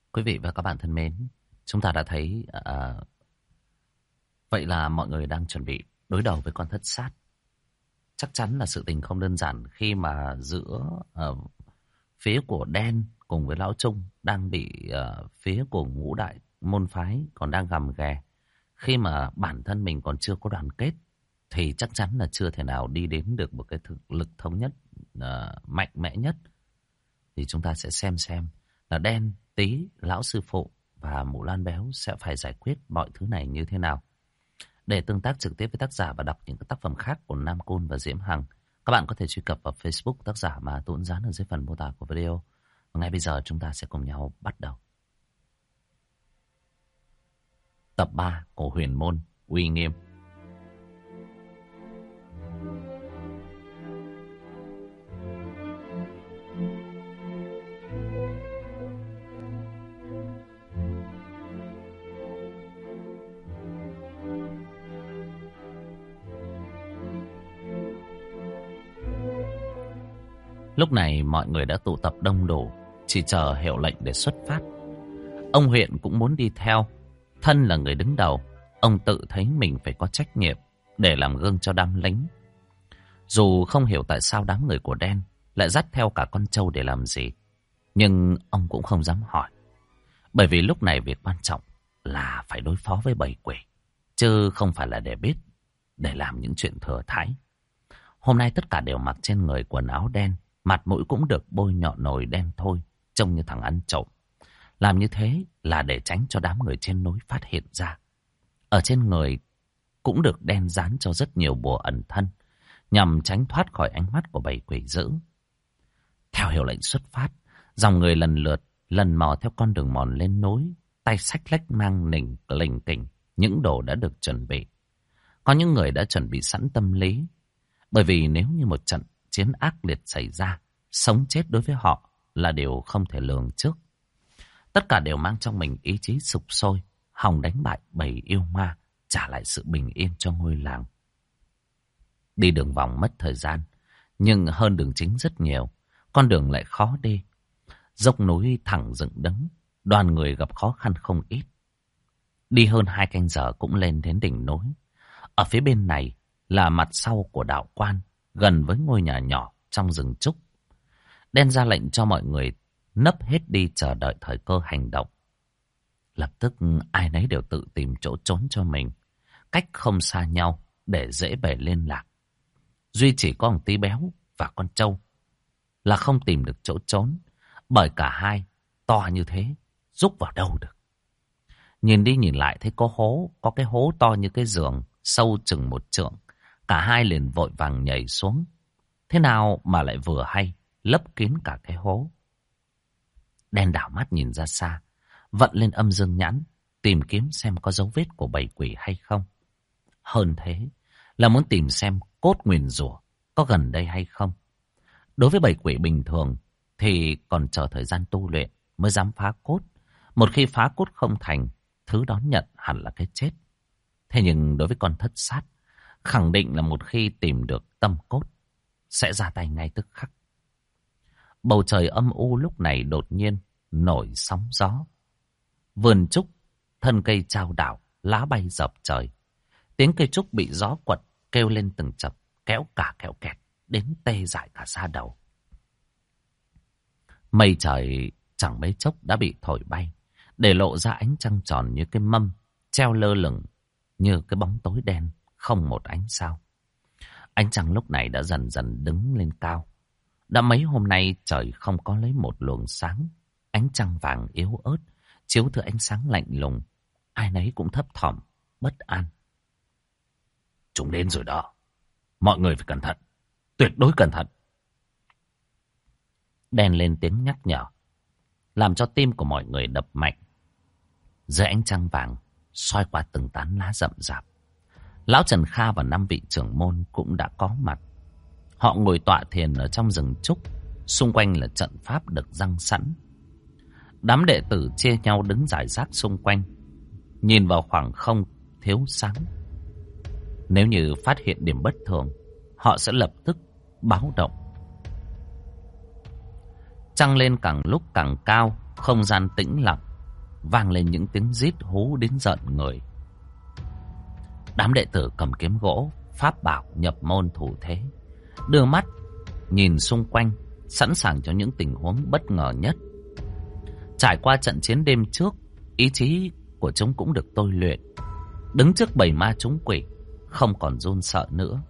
Quý vị và các bạn thân mến, chúng ta đã thấy vậy là mọi người đang chuẩn bị đối đầu với con thất sát. Chắc chắn là sự tình không đơn giản khi mà giữa phía của Đen cùng với Lão Trung đang bị phía của Ngũ Đại môn phái còn đang gầm ghè. Khi mà bản thân mình còn chưa có đoàn kết thì chắc chắn là chưa thể nào đi đến được một cái thực lực thống nhất mạnh mẽ nhất. Thì chúng ta sẽ xem là Đen, Tý, Lão Sư Phụ và Mụ Lan Béo sẽ phải giải quyết mọi thứ này như thế nào. Để tương tác trực tiếp với tác giả và đọc những tác phẩm khác của Nam Côn và Diễm Hằng, các bạn có thể truy cập vào Facebook tác giả mà Tuấn dán ở dưới phần mô tả của video. Và ngay bây giờ chúng ta sẽ cùng nhau bắt đầu. Tập 3 của Huyền Môn Uy Nghiêm. Lúc này mọi người đã tụ tập đông đủ, chỉ chờ hiệu lệnh để xuất phát. Ông huyện cũng muốn đi theo. Thân là người đứng đầu, ông tự thấy mình phải có trách nhiệm để làm gương cho đám lính. Dù không hiểu tại sao đám người của Đen lại dắt theo cả con trâu để làm gì, nhưng ông cũng không dám hỏi. Bởi vì lúc này việc quan trọng là phải đối phó với bầy quỷ, chứ không phải là để làm những chuyện thừa thãi. Hôm nay tất cả đều mặc trên người quần áo đen, mặt mũi cũng được bôi nhọn nồi đen thôi, trông như thằng ăn trộm. Làm như thế là để tránh cho đám người trên núi phát hiện ra. Ở trên người cũng được đen dán cho rất nhiều bùa ẩn thân, nhằm tránh thoát khỏi ánh mắt của bầy quỷ dữ. Theo hiệu lệnh xuất phát, dòng người lần lượt lần mò theo con đường mòn lên núi, tay xách lách mang nỉnh lình kỉnh những đồ đã được chuẩn bị. Có những người đã chuẩn bị sẵn tâm lý, bởi vì nếu như một trận chiến ác liệt xảy ra, sống chết đối với họ là điều không thể lường trước. Tất cả đều mang trong mình ý chí sục sôi, hòng đánh bại bầy yêu ma, trả lại sự bình yên cho ngôi làng. Đi đường vòng mất thời gian, nhưng hơn đường chính rất nhiều. Con đường lại khó đi, dốc núi thẳng dựng đứng, đoàn người gặp khó khăn không ít. Đi hơn 2 canh giờ cũng lên đến đỉnh núi. Ở phía bên này là mặt sau của đạo quan, gần với ngôi nhà nhỏ trong rừng trúc. Đen ra lệnh cho mọi người nấp hết đi chờ đợi thời cơ hành động. Lập tức ai nấy đều tự tìm chỗ trốn cho mình, cách không xa nhau để dễ bề liên lạc. Duy chỉ có thằng Tí Béo và con trâu là không tìm được chỗ trốn, bởi cả hai to như thế, rúc vào đâu được. Nhìn đi nhìn lại thấy có cái hố to như cái giường, sâu chừng 1 trượng. Cả hai liền vội vàng nhảy xuống. Thế nào mà lại vừa hay lấp kín cả cái hố. Đen đảo mắt nhìn ra xa, vận lên âm dương nhãn, tìm kiếm xem có dấu vết của bầy quỷ hay không. Hơn thế là muốn tìm xem cốt nguyền rủa có gần đây hay không. Đối với bầy quỷ bình thường thì còn chờ thời gian tu luyện mới dám phá cốt. Một khi phá cốt không thành, thứ đón nhận hẳn là cái chết. Thế nhưng đối với con thất sát, khẳng định là một khi tìm được tâm cốt, sẽ ra tay ngay tức khắc. Bầu trời âm u lúc này đột nhiên nổi sóng gió. Vườn trúc, thân cây chao đảo, lá bay dập trời. Tiếng cây trúc bị gió quật kêu lên từng chập, kéo kẹt, đến tê dại cả da đầu. Mây trời chẳng mấy chốc đã bị thổi bay, để lộ ra ánh trăng tròn như cái mâm, treo lơ lửng như cái bóng tối đen, không một ánh sao. Ánh trăng lúc này đã dần dần đứng lên cao. Đã mấy hôm nay trời không có lấy một luồng sáng. Ánh trăng vàng yếu ớt, chiếu thứ ánh sáng lạnh lùng. Ai nấy cũng thấp thỏm, bất an. Chúng đến rồi đó. Mọi người phải cẩn thận. Tuyệt đối cẩn thận. Đen lên tiếng nhắc nhở, làm cho tim của mọi người đập mạnh. Dưới ánh trăng vàng, soi qua từng tán lá rậm rạp. Lão Trần Kha và 5 vị trưởng môn cũng đã có mặt. Họ ngồi tọa thiền ở trong rừng trúc, xung quanh là trận pháp được răng sẵn. Đám đệ tử chia nhau đứng rải rác xung quanh, nhìn vào khoảng không thiếu sáng. Nếu như phát hiện điểm bất thường, họ sẽ lập tức báo động. Trăng lên càng lúc càng cao, không gian tĩnh lặng. vang lên những tiếng rít hú đến giận người. Đám đệ tử cầm kiếm gỗ, pháp bảo nhập môn thủ thế, đưa mắt nhìn xung quanh, sẵn sàng cho những tình huống bất ngờ nhất. Trải qua trận chiến đêm trước, ý chí của chúng cũng được tôi luyện. Đứng trước bầy ma chúng quỷ, không còn run sợ nữa.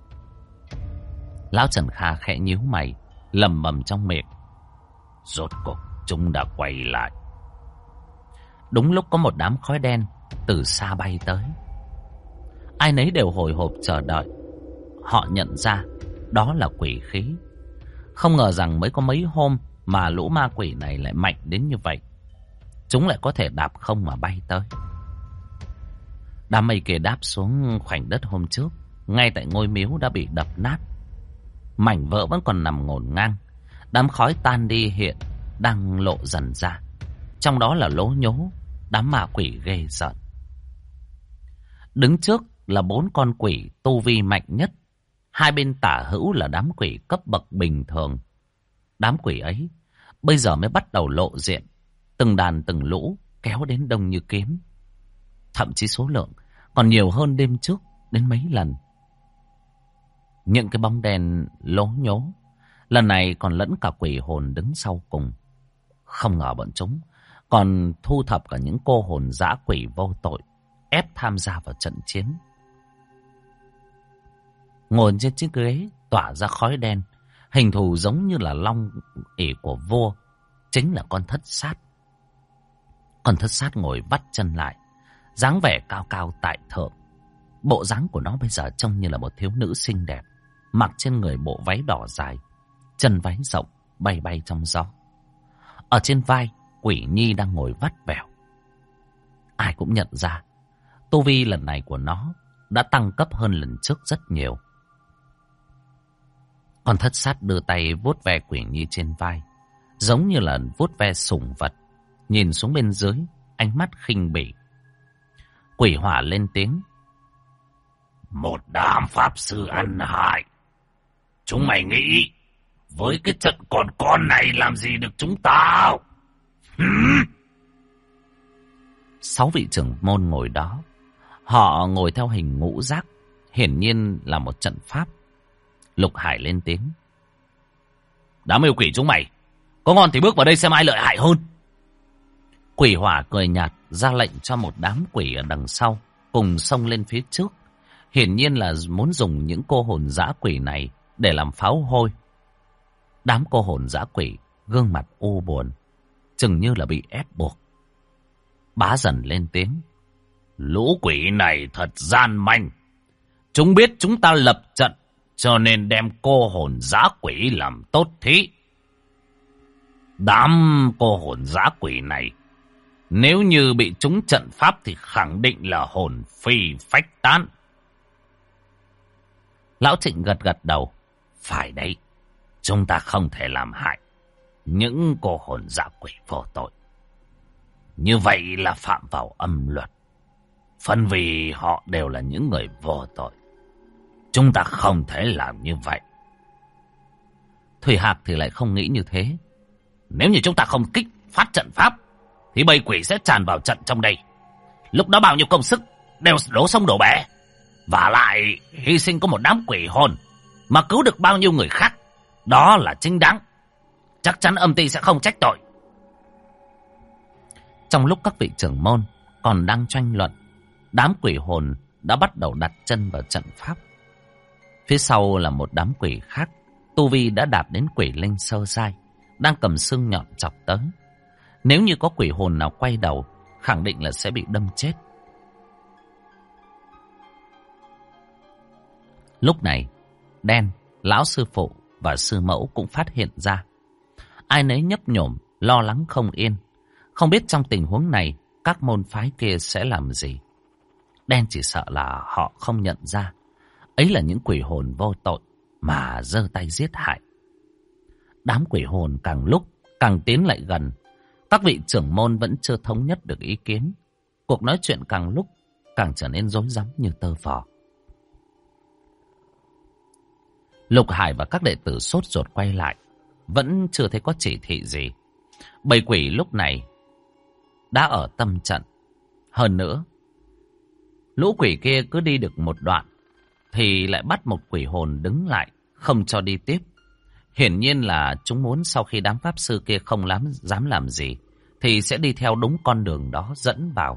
Lão Trần Kha khẽ nhíu mày, lẩm bẩm trong miệng. Rốt cuộc chúng đã quay lại. Đúng lúc có một đám khói đen từ xa bay tới. Ai nấy đều hồi hộp chờ đợi. Họ nhận ra đó là quỷ khí. Không ngờ rằng mới có mấy hôm mà lũ ma quỷ này lại mạnh đến như vậy. Chúng lại có thể đạp không mà bay tới. Đám mây kia đáp xuống khoảnh đất hôm trước, ngay tại ngôi miếu đã bị đập nát. Mảnh vỡ vẫn còn nằm ngổn ngang. Đám khói tan đi hiện đang lộ dần ra. Trong đó là lố nhố đám ma quỷ ghê rợn. Đứng trước là 4 con quỷ tu vi mạnh nhất. Hai bên tả hữu là đám quỷ cấp bậc bình thường. Đám quỷ ấy bây giờ mới bắt đầu lộ diện. Từng đàn từng lũ kéo đến đông như kiếm. Thậm chí số lượng còn nhiều hơn đêm trước đến mấy lần. Những cái bóng đen lố nhố lần này còn lẫn cả quỷ hồn đứng sau cùng. Không ngờ bọn chúng còn thu thập cả những cô hồn dã quỷ vô tội, ép tham gia vào trận chiến. Ngồi trên chiếc ghế tỏa ra khói đen, hình thù giống như là long ỷ của vua, chính là con thất sát. Con thất sát ngồi vắt chân lại, dáng vẻ cao cao tại thượng. Bộ dáng của nó bây giờ trông như là một thiếu nữ xinh đẹp, mặc trên người bộ váy đỏ dài, chân váy rộng bay bay trong gió. Ở trên vai, quỷ nhi đang ngồi vắt vẻo. Ai cũng nhận ra tu vi lần này của nó đã tăng cấp hơn lần trước rất nhiều. Con thất sát đưa tay vuốt ve quỷ nhi trên vai, giống như là vuốt ve sủng vật. Nhìn xuống bên dưới, ánh mắt khinh bỉ. Quỷ hỏa lên tiếng. Một đám pháp sư ăn hại. Chúng mày nghĩ với cái trận còn con này làm gì được chúng tao? 6 vị trưởng môn ngồi đó. Họ ngồi theo hình ngũ giác, hiển nhiên là một trận pháp. Lục Hải lên tiếng. Đám yêu quỷ chúng mày, có ngon thì bước vào đây xem ai lợi hại hơn. Quỷ hỏa cười nhạt ra lệnh cho một đám quỷ ở đằng sau cùng xông lên phía trước. Hiển nhiên là muốn dùng những cô hồn dã quỷ này để làm pháo hôi. Đám cô hồn dã quỷ gương mặt u buồn, chừng như là bị ép buộc. Bá Dần lên tiếng. Lũ quỷ này thật gian manh. Chúng biết chúng ta lập trận, cho nên đem cô hồn dã quỷ làm tốt thí. Đám cô hồn dã quỷ này, nếu như bị trúng trận pháp thì khẳng định là hồn phi phách tán. Lão Trịnh gật gật đầu. Phải đấy, chúng ta không thể làm hại những cô hồn dã quỷ vô tội. Như vậy là phạm vào âm luật. Phần vì họ đều là những người vô tội. Chúng ta không thể làm như vậy. Thủy Hạc thì lại không nghĩ như thế. Nếu như chúng ta không kích phát trận pháp thì bầy quỷ sẽ tràn vào trận trong đây. Lúc đó bao nhiêu công sức đều đổ sông đổ bể. Và lại hy sinh có một đám quỷ hồn mà cứu được bao nhiêu người khác, đó là chính đáng. Chắc chắn âm ty sẽ không trách tội. Trong lúc các vị trưởng môn còn đang tranh luận, đám quỷ hồn đã bắt đầu đặt chân vào trận pháp. Phía sau là một đám quỷ khác, tu vi đã đạt đến quỷ linh sơ giai, đang cầm xương nhọn chọc tới. Nếu như có quỷ hồn nào quay đầu, khẳng định là sẽ bị đâm chết. Lúc này, Đen, lão sư phụ và sư mẫu cũng phát hiện ra. Ai nấy nhấp nhổm, lo lắng không yên. Không biết trong tình huống này, các môn phái kia sẽ làm gì. Đen chỉ sợ là họ không nhận ra. Ấy là những quỷ hồn vô tội mà giơ tay giết hại. Đám quỷ hồn càng lúc càng tiến lại gần. Các vị trưởng môn vẫn chưa thống nhất được ý kiến. Cuộc nói chuyện càng lúc càng trở nên rối rắm như tơ vò. Lục Hải và các đệ tử sốt ruột quay lại. Vẫn chưa thấy có chỉ thị gì. Bầy quỷ lúc này đã ở tâm trận. Hơn nữa, lũ quỷ kia cứ đi được một đoạn thì lại bắt một quỷ hồn đứng lại, không cho đi tiếp. Hiển nhiên là chúng muốn sau khi đám pháp sư kia không dám làm gì thì sẽ đi theo đúng con đường đó dẫn vào.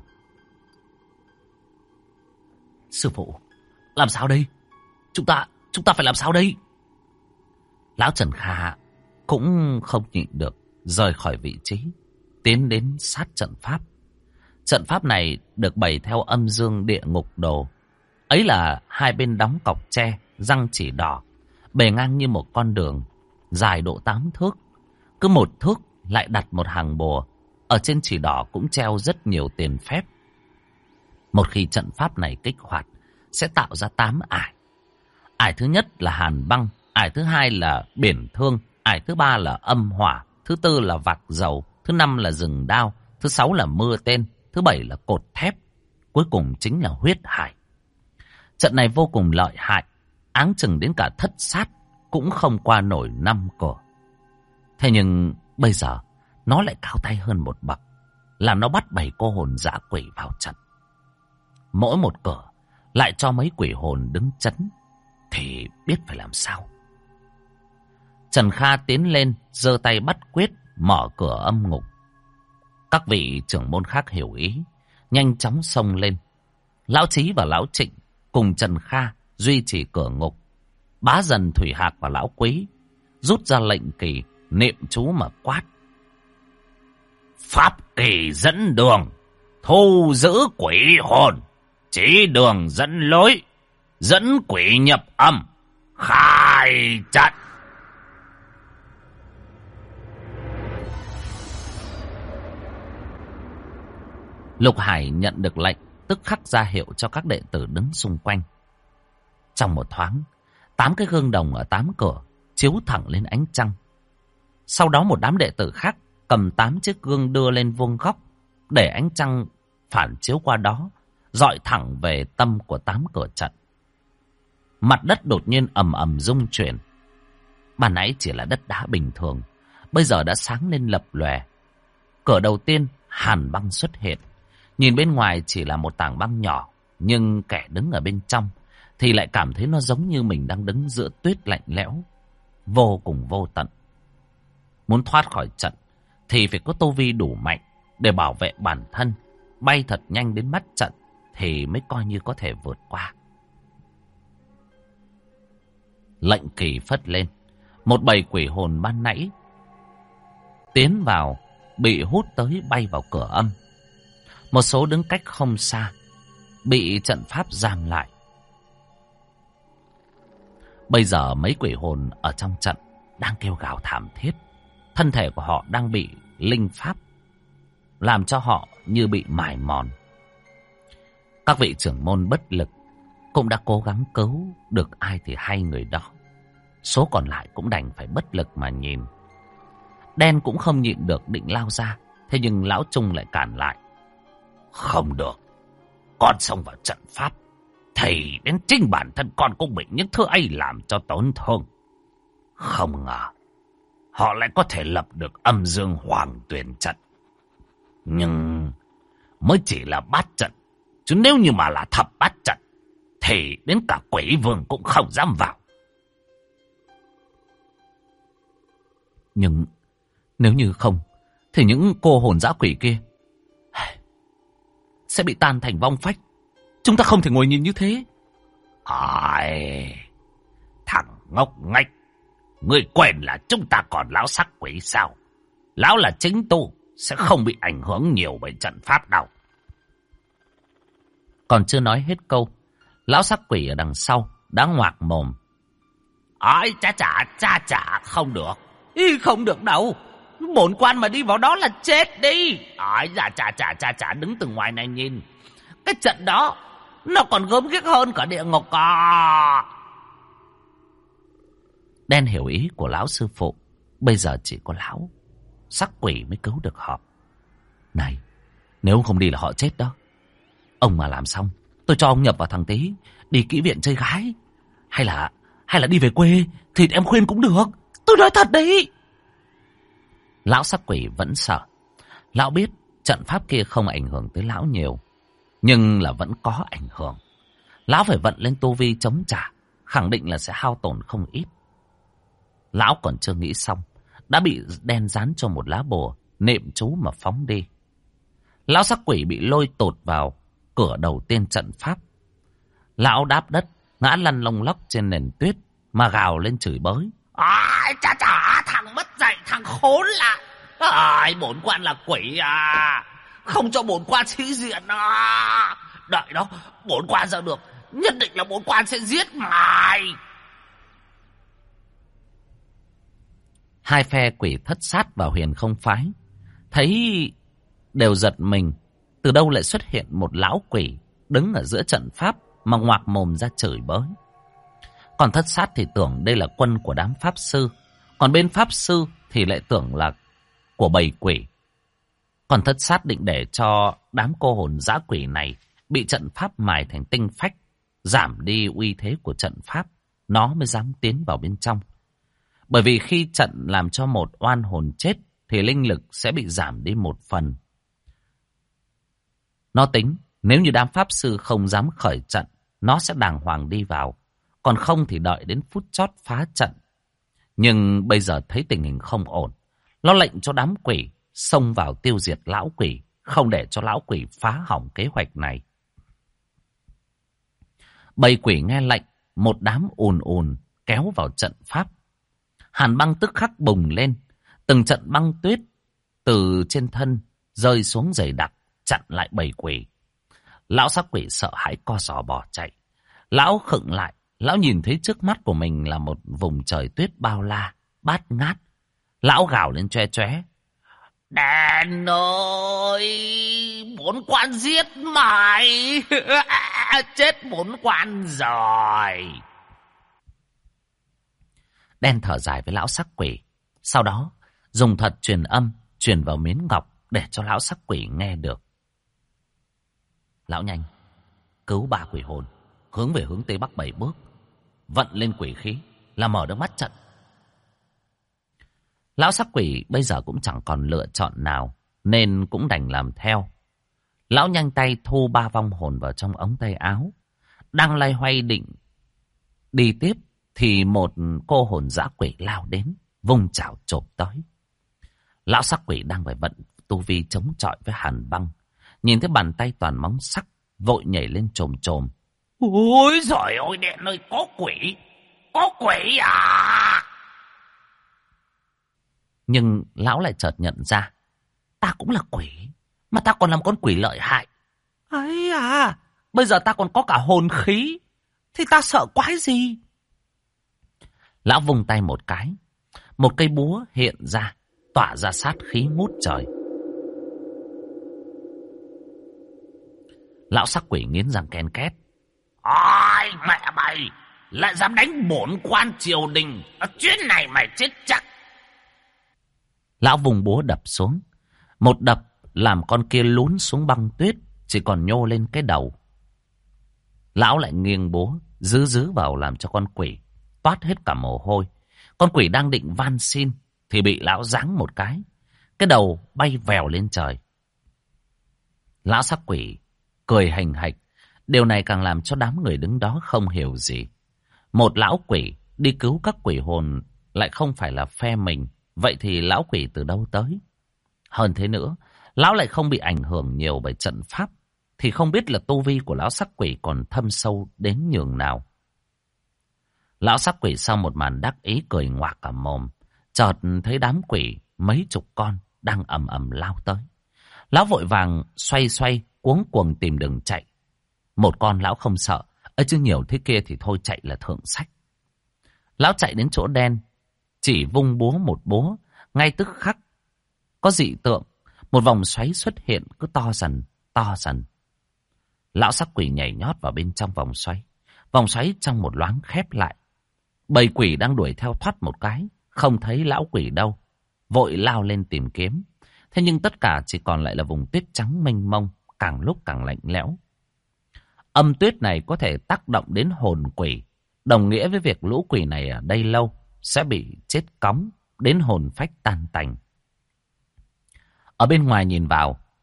Sư phụ, làm sao đây? Chúng ta phải làm sao đây? Lão Trần Kha cũng không nhịn được, rời khỏi vị trí, tiến đến sát trận pháp. Trận pháp này được bày theo âm dương địa ngục đồ. Ấy là hai bên đóng cọc tre, răng chỉ đỏ, bề ngang như một con đường, dài độ 8 thước. Cứ một thước lại đặt một hàng bùa. Ở trên chỉ đỏ cũng treo rất nhiều tiền phép. Một khi trận pháp này kích hoạt, sẽ tạo ra 8 ải. Ải thứ nhất là hàn băng, ải thứ hai là biển thương, ải thứ ba là âm hỏa, thứ tư là vạc dầu, thứ năm là rừng đao, thứ sáu là mưa tên, thứ bảy là cột thép, cuối cùng chính là huyết hải. Trận này vô cùng lợi hại, áng chừng đến cả thất sát cũng không qua nổi 5 cửa. Thế nhưng bây giờ nó lại cao tay hơn một bậc, làm nó bắt 7 cô hồn dã quỷ vào trận. Mỗi một cửa lại cho mấy quỷ hồn đứng chấn, thì biết phải làm sao. Trần Kha tiến lên, giơ tay bắt quyết, mở cửa âm ngục. Các vị trưởng môn khác hiểu ý, nhanh chóng xông lên. Lão Chí và Lão Trịnh cùng Trần Kha duy trì cửa ngục. Bá Dần, Thủy Hạc và Lão Quý rút ra lệnh kỳ, niệm chú mà quát: Pháp kỳ dẫn đường, thu giữ quỷ hồn, chỉ đường dẫn lối, dẫn quỷ nhập âm, khai trận. Lục Hải nhận được lệnh, tức khắc ra hiệu cho các đệ tử đứng xung quanh. Trong một thoáng, 8 cái gương đồng ở 8 cửa chiếu thẳng lên ánh trăng. Sau đó một đám đệ tử khác cầm 8 chiếc gương đưa lên vuông góc, để ánh trăng phản chiếu qua đó, dọi thẳng về tâm của 8 cửa trận. Mặt đất đột nhiên ầm ầm rung chuyển. Ban nãy chỉ là đất đá bình thường, bây giờ đã sáng lên lập lòe. Cửa đầu tiên, hàn băng xuất hiện. Nhìn bên ngoài chỉ là một tảng băng nhỏ, nhưng kẻ đứng ở bên trong thì lại cảm thấy nó giống như mình đang đứng giữa tuyết lạnh lẽo, vô cùng vô tận. Muốn thoát khỏi trận thì phải có tu vi đủ mạnh để bảo vệ bản thân, bay thật nhanh đến mắt trận thì mới coi như có thể vượt qua. Lệnh kỳ phất lên, một bầy quỷ hồn ban nãy tiến vào bị hút tới bay vào cửa âm. Một số đứng cách không xa, bị trận pháp giam lại. Bây giờ mấy quỷ hồn ở trong trận đang kêu gào thảm thiết. Thân thể của họ đang bị linh pháp làm cho họ như bị mài mòn. Các vị trưởng môn bất lực cũng đã cố gắng cứu được ai thì hay người đó. Số còn lại cũng đành phải bất lực mà nhìn. Đen cũng không nhịn được định lao ra, thế nhưng Lão Trung lại cản lại. Không được, con xông vào trận pháp thì đến chính bản thân con cũng bị những thứ ấy làm cho tổn thương. Không ngờ họ lại có thể lập được âm dương hoàng tuyển trận. Nhưng mới chỉ là bát trận, chứ nếu như mà là thập bát trận thì đến cả quỷ vương cũng không dám vào. Nhưng nếu như không thì những cô hồn dã quỷ kia sẽ bị tan thành vong phách. Chúng ta không thể ngồi nhìn như thế. Ai, thằng ngốc nghếch, ngươi quên là chúng ta còn lão sắc quỷ sao? Lão là chính tu, sẽ không bị ảnh hưởng nhiều bởi trận pháp đâu. Còn chưa nói hết câu, lão sắc quỷ ở đằng sau đã ngoạc mồm. Ôi, chà, không được. Ý, không được đâu. Bổn quan mà đi vào đó là chết đi. Ôi, chà, đứng từ ngoài này nhìn. Cái trận đó, nó còn gớm ghiếc hơn cả địa ngục à. Đen hiểu ý của lão sư phụ. Bây giờ chỉ có lão sắc quỷ mới cứu được họ. Này, nếu không đi là họ chết đó. Ông mà làm xong, tôi cho ông nhập vào thằng Tý, đi kỹ viện chơi gái. Hay là đi về quê thì em khuyên cũng được. Tôi nói thật đấy. Lão sắc quỷ vẫn sợ. Lão biết trận pháp kia không ảnh hưởng tới lão nhiều, nhưng là vẫn có ảnh hưởng. Lão phải vận lên tu vi chống trả, khẳng định là sẽ hao tổn không ít. Lão còn chưa nghĩ xong, đã bị đen dán cho một lá bùa, niệm chú mà phóng đi. Lão sắc quỷ bị lôi tụt vào cửa đầu tiên trận pháp. Lão đáp đất, ngã lăn lông lóc trên nền tuyết, mà gào lên chửi bới. Ai chà chà, thằng mất dạy, thằng khốn lạ. Ai, bổn quan là quỷ à, không cho bổn quan sĩ diện à. Đợi đó, bổn quan ra được, nhất định là bổn quan sẽ giết mày. Hai phe quỷ thất sát và huyền không phái thấy đều giật mình. Từ đâu lại xuất hiện một lão quỷ đứng ở giữa trận pháp mà ngoạc mồm ra chửi bới. Còn thất sát thì tưởng đây là quân của đám pháp sư, còn bên pháp sư thì lại tưởng là của bầy quỷ. Còn thất sát định để cho đám cô hồn dã quỷ này bị trận pháp mài thành tinh phách, giảm đi uy thế của trận pháp, nó mới dám tiến vào bên trong. Bởi vì khi trận làm cho một oan hồn chết thì linh lực sẽ bị giảm đi một phần. Nó tính nếu như đám pháp sư không dám khởi trận, nó sẽ đàng hoàng đi vào, còn không thì đợi đến phút chót phá trận. Nhưng bây giờ thấy tình hình không ổn, nó lệnh cho đám quỷ xông vào tiêu diệt lão quỷ, không để cho lão quỷ phá hỏng kế hoạch này. Bầy quỷ nghe lệnh, một đám ùn ùn kéo vào trận pháp. Hàn băng tức khắc bùng lên, từng trận băng tuyết từ trên thân rơi xuống dày đặc, chặn lại bầy quỷ. Lão sắc quỷ sợ hãi co giò bỏ chạy. Lão khựng lại, lão nhìn thấy trước mắt của mình là một vùng trời tuyết bao la, bát ngát. Lão gào lên choe choé. Đèn ơi, bổn quan giết mày. Chết bổn quan rồi. Đen thở dài với lão sắc quỷ. Sau đó dùng thuật truyền âm truyền vào miếng ngọc để cho lão sắc quỷ nghe được. Lão nhanh, cứu 3 quỷ hồn, hướng về hướng Tây Bắc 7 bước, vận lên quỷ khí là mở được mắt trận. Lão sắc quỷ bây giờ cũng chẳng còn lựa chọn nào, nên cũng đành làm theo. Lão nhanh tay thu 3 vong hồn vào trong ống tay áo, đang loay hoay định đi tiếp thì một cô hồn dã quỷ lao đến, vung chảo chộp tới. Lão sắc quỷ đang phải vận tu vi chống chọi với hàn băng, nhìn thấy bàn tay toàn móng sắc, vội nhảy lên chồm chồm. Ôi giời ơi, đèn ơi, có quỷ à! Nhưng lão lại chợt nhận ra, ta cũng là quỷ, mà ta còn là một con quỷ lợi hại. Ấy à, bây giờ ta còn có cả hồn khí, thì ta sợ quái gì? Lão vung tay một cái, một cây búa hiện ra, tỏa ra sát khí ngút trời. Lão sắc quỷ nghiến răng ken két. Ai mẹ mày, lại dám đánh bổn quan triều đình, chuyến này mày chết chắc. Lão vùng búa đập xuống, một đập làm con kia lún xuống băng tuyết, chỉ còn nhô lên cái đầu. Lão lại nghiêng búa giữ vào làm cho con quỷ toát hết cả mồ hôi. Con quỷ đang định van xin thì bị lão giáng một cái đầu bay vèo lên trời. Lão sắc quỷ cười hành hạch. Điều này càng làm cho đám người đứng đó không hiểu gì. Một lão quỷ đi cứu các quỷ hồn lại không phải là phe mình, vậy thì lão quỷ từ đâu tới? Hơn thế nữa, lão lại không bị ảnh hưởng nhiều bởi trận pháp, thì không biết là tu vi của lão sắc quỷ còn thâm sâu đến nhường nào. Lão sắc quỷ sau một màn đắc ý cười ngoạc cả mồm, chợt thấy đám quỷ mấy chục con đang ầm ầm lao tới. Lão vội vàng xoay cuống cuồng tìm đường chạy. Một con lão không sợ, chứ nhiều thế kia thì thôi chạy là thượng sách. Lão chạy đến chỗ đen, chỉ vung búa một búa, ngay tức khắc có dị tượng, một vòng xoáy xuất hiện cứ to dần. Lão sắc quỷ nhảy nhót vào bên trong vòng xoáy trong một loáng khép lại. Bầy quỷ đang đuổi theo thoát một cái, không thấy lão quỷ đâu, vội lao lên tìm kiếm. Thế nhưng tất cả chỉ còn lại là vùng tuyết trắng mênh mông, càng lúc càng lạnh lẽo. Âm tuyết này có thể tác động đến hồn quỷ, đồng nghĩa với việc lũ quỷ này ở đây lâu sẽ bị chết cóng, đến hồn phách tan tành. Ở bên ngoài nhìn vào,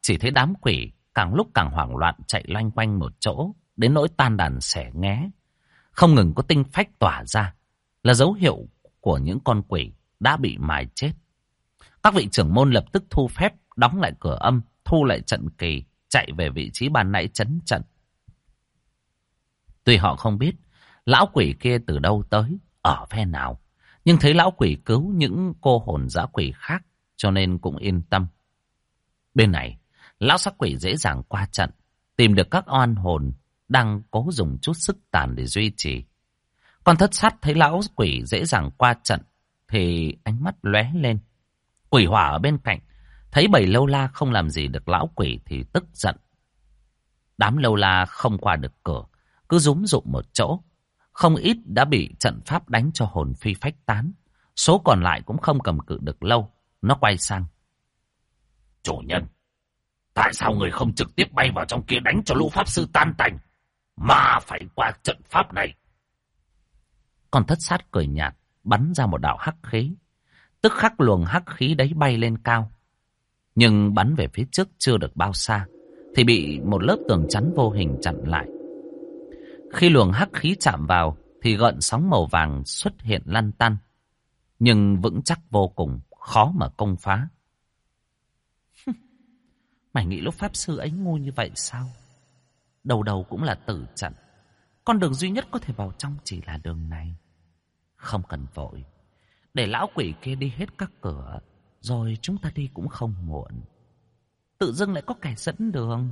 chỉ thấy đám quỷ càng lúc càng hoảng loạn chạy loanh quanh một chỗ, đến nỗi tan đàn xẻ nghé. Không ngừng có tinh phách tỏa ra, là dấu hiệu của những con quỷ đã bị mài chết. Các vị trưởng môn lập tức thu phép, đóng lại cửa âm, thu lại trận kỳ, chạy về vị trí ban nãy trấn trận. Tuy họ không biết lão quỷ kia từ đâu tới, ở phe nào, nhưng thấy lão quỷ cứu những cô hồn dã quỷ khác, cho nên cũng yên tâm. Bên này, lão sắc quỷ dễ dàng qua trận, tìm được các oan hồn đang cố dùng chút sức tàn để duy trì. Con thất sát thấy lão quỷ dễ dàng qua trận thì ánh mắt lóe lên. Quỷ hỏa ở bên cạnh thấy bầy lâu la không làm gì được lão quỷ thì tức giận. Đám lâu la không qua được cửa, cứ rúm rụm một chỗ. Không ít đã bị trận pháp đánh cho hồn phi phách tán. Số còn lại cũng không cầm cự được lâu. Nó quay sang: chủ nhân, tại sao người không trực tiếp bay vào trong kia đánh cho lũ pháp sư tan tành, mà phải qua trận pháp này? Con thất sát cười nhạt, bắn ra một đạo hắc khí. Tức khắc luồng hắc khí đấy bay lên cao. Nhưng bắn về phía trước chưa được bao xa thì bị một lớp tường chắn vô hình chặn lại. Khi luồng hắc khí chạm vào thì gợn sóng màu vàng xuất hiện lăn tăn, nhưng vững chắc vô cùng, khó mà công phá. Mày nghĩ lúc pháp sư ấy ngu như vậy sao? Đầu đầu cũng là tử trận. Con đường duy nhất có thể vào trong chỉ là đường này. Không cần vội, để lão quỷ kia đi hết các cửa, rồi chúng ta đi cũng không muộn. Tự dưng lại có kẻ dẫn đường.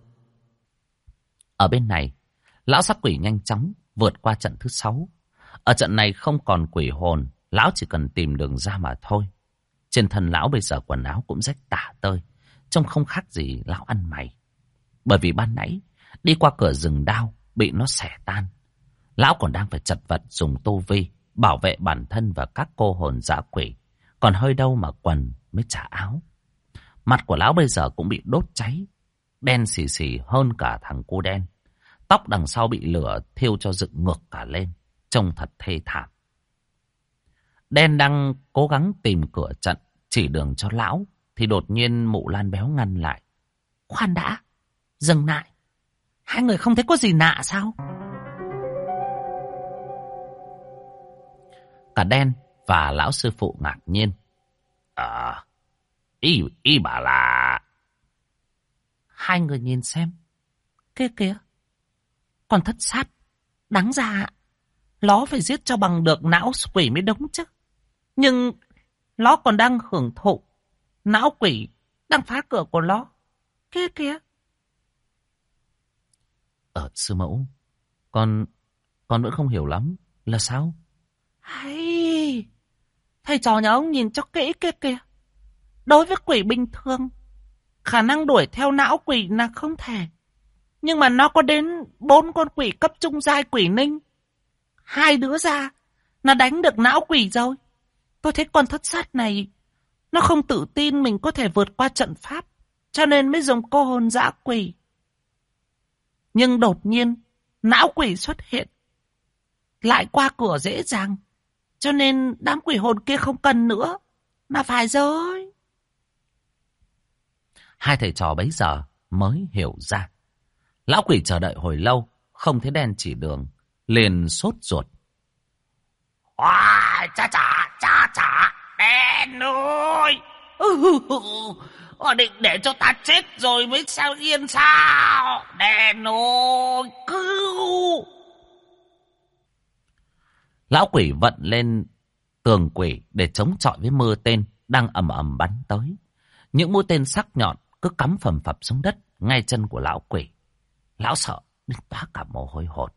Ở bên này, lão sắc quỷ nhanh chóng vượt qua trận thứ 6. Ở trận này không còn quỷ hồn, lão chỉ cần tìm đường ra mà thôi. Trên thân lão bây giờ quần áo cũng rách tả tơi, trông không khác gì lão ăn mày. Bởi vì ban nãy đi qua cửa rừng đao bị nó xẻ tan. Lão còn đang phải chật vật dùng tu vi bảo vệ bản thân và các cô hồn dã quỷ. Còn hơi đâu mà quần mới trả áo. Mặt của lão bây giờ cũng bị đốt cháy, đen xì xì hơn cả thằng cu đen. Tóc đằng sau bị lửa thiêu cho dựng ngược cả lên, trông thật thê thảm. Đen đang cố gắng tìm cửa trận, chỉ đường cho lão, thì đột nhiên Mụ Lan Béo ngăn lại. Khoan đã, dừng lại. Hai người không thấy có gì lạ sao? Cả Đen và lão sư phụ ngạc nhiên. Ý bảo là... Hai người nhìn xem. Kia kìa, còn thất sát. Đáng ra nó phải giết cho bằng được não quỷ mới đúng chứ. Nhưng nó còn đang hưởng thụ. Não quỷ đang phá cửa của nó. Kia kìa. Sư mẫu, con vẫn không hiểu lắm. Là sao? Hay, thầy trò nhà ông nhìn cho kỹ kia kìa. Đối với quỷ bình thường, khả năng đuổi theo não quỷ là không thể. Nhưng mà nó có đến 4 con quỷ cấp trung giai quỷ ninh. 2 đứa ra là đánh được não quỷ rồi. Tôi thấy con thất sát này nó không tự tin mình có thể vượt qua trận pháp, cho nên mới dùng cô hồn dã quỷ. Nhưng đột nhiên não quỷ xuất hiện, lại qua cửa dễ dàng, cho nên đám quỷ hồn kia không cần nữa. Mà phải rồi. Hai thầy trò bấy giờ mới hiểu ra. Lão quỷ chờ đợi hồi lâu, không thấy Đen chỉ đường, liền sốt ruột. Cha, Đen ơi! Định để cho ta chết rồi mới sao yên sao? Đen ơi! Cứu! Lão quỷ vận lên tường quỷ để chống chọi với mưa tên đang ầm ầm bắn tới. Những mũi tên sắc nhọn cứ cắm phầm phập xuống đất ngay chân của lão quỷ. Lão sợ đến toát cả mồ hôi hột.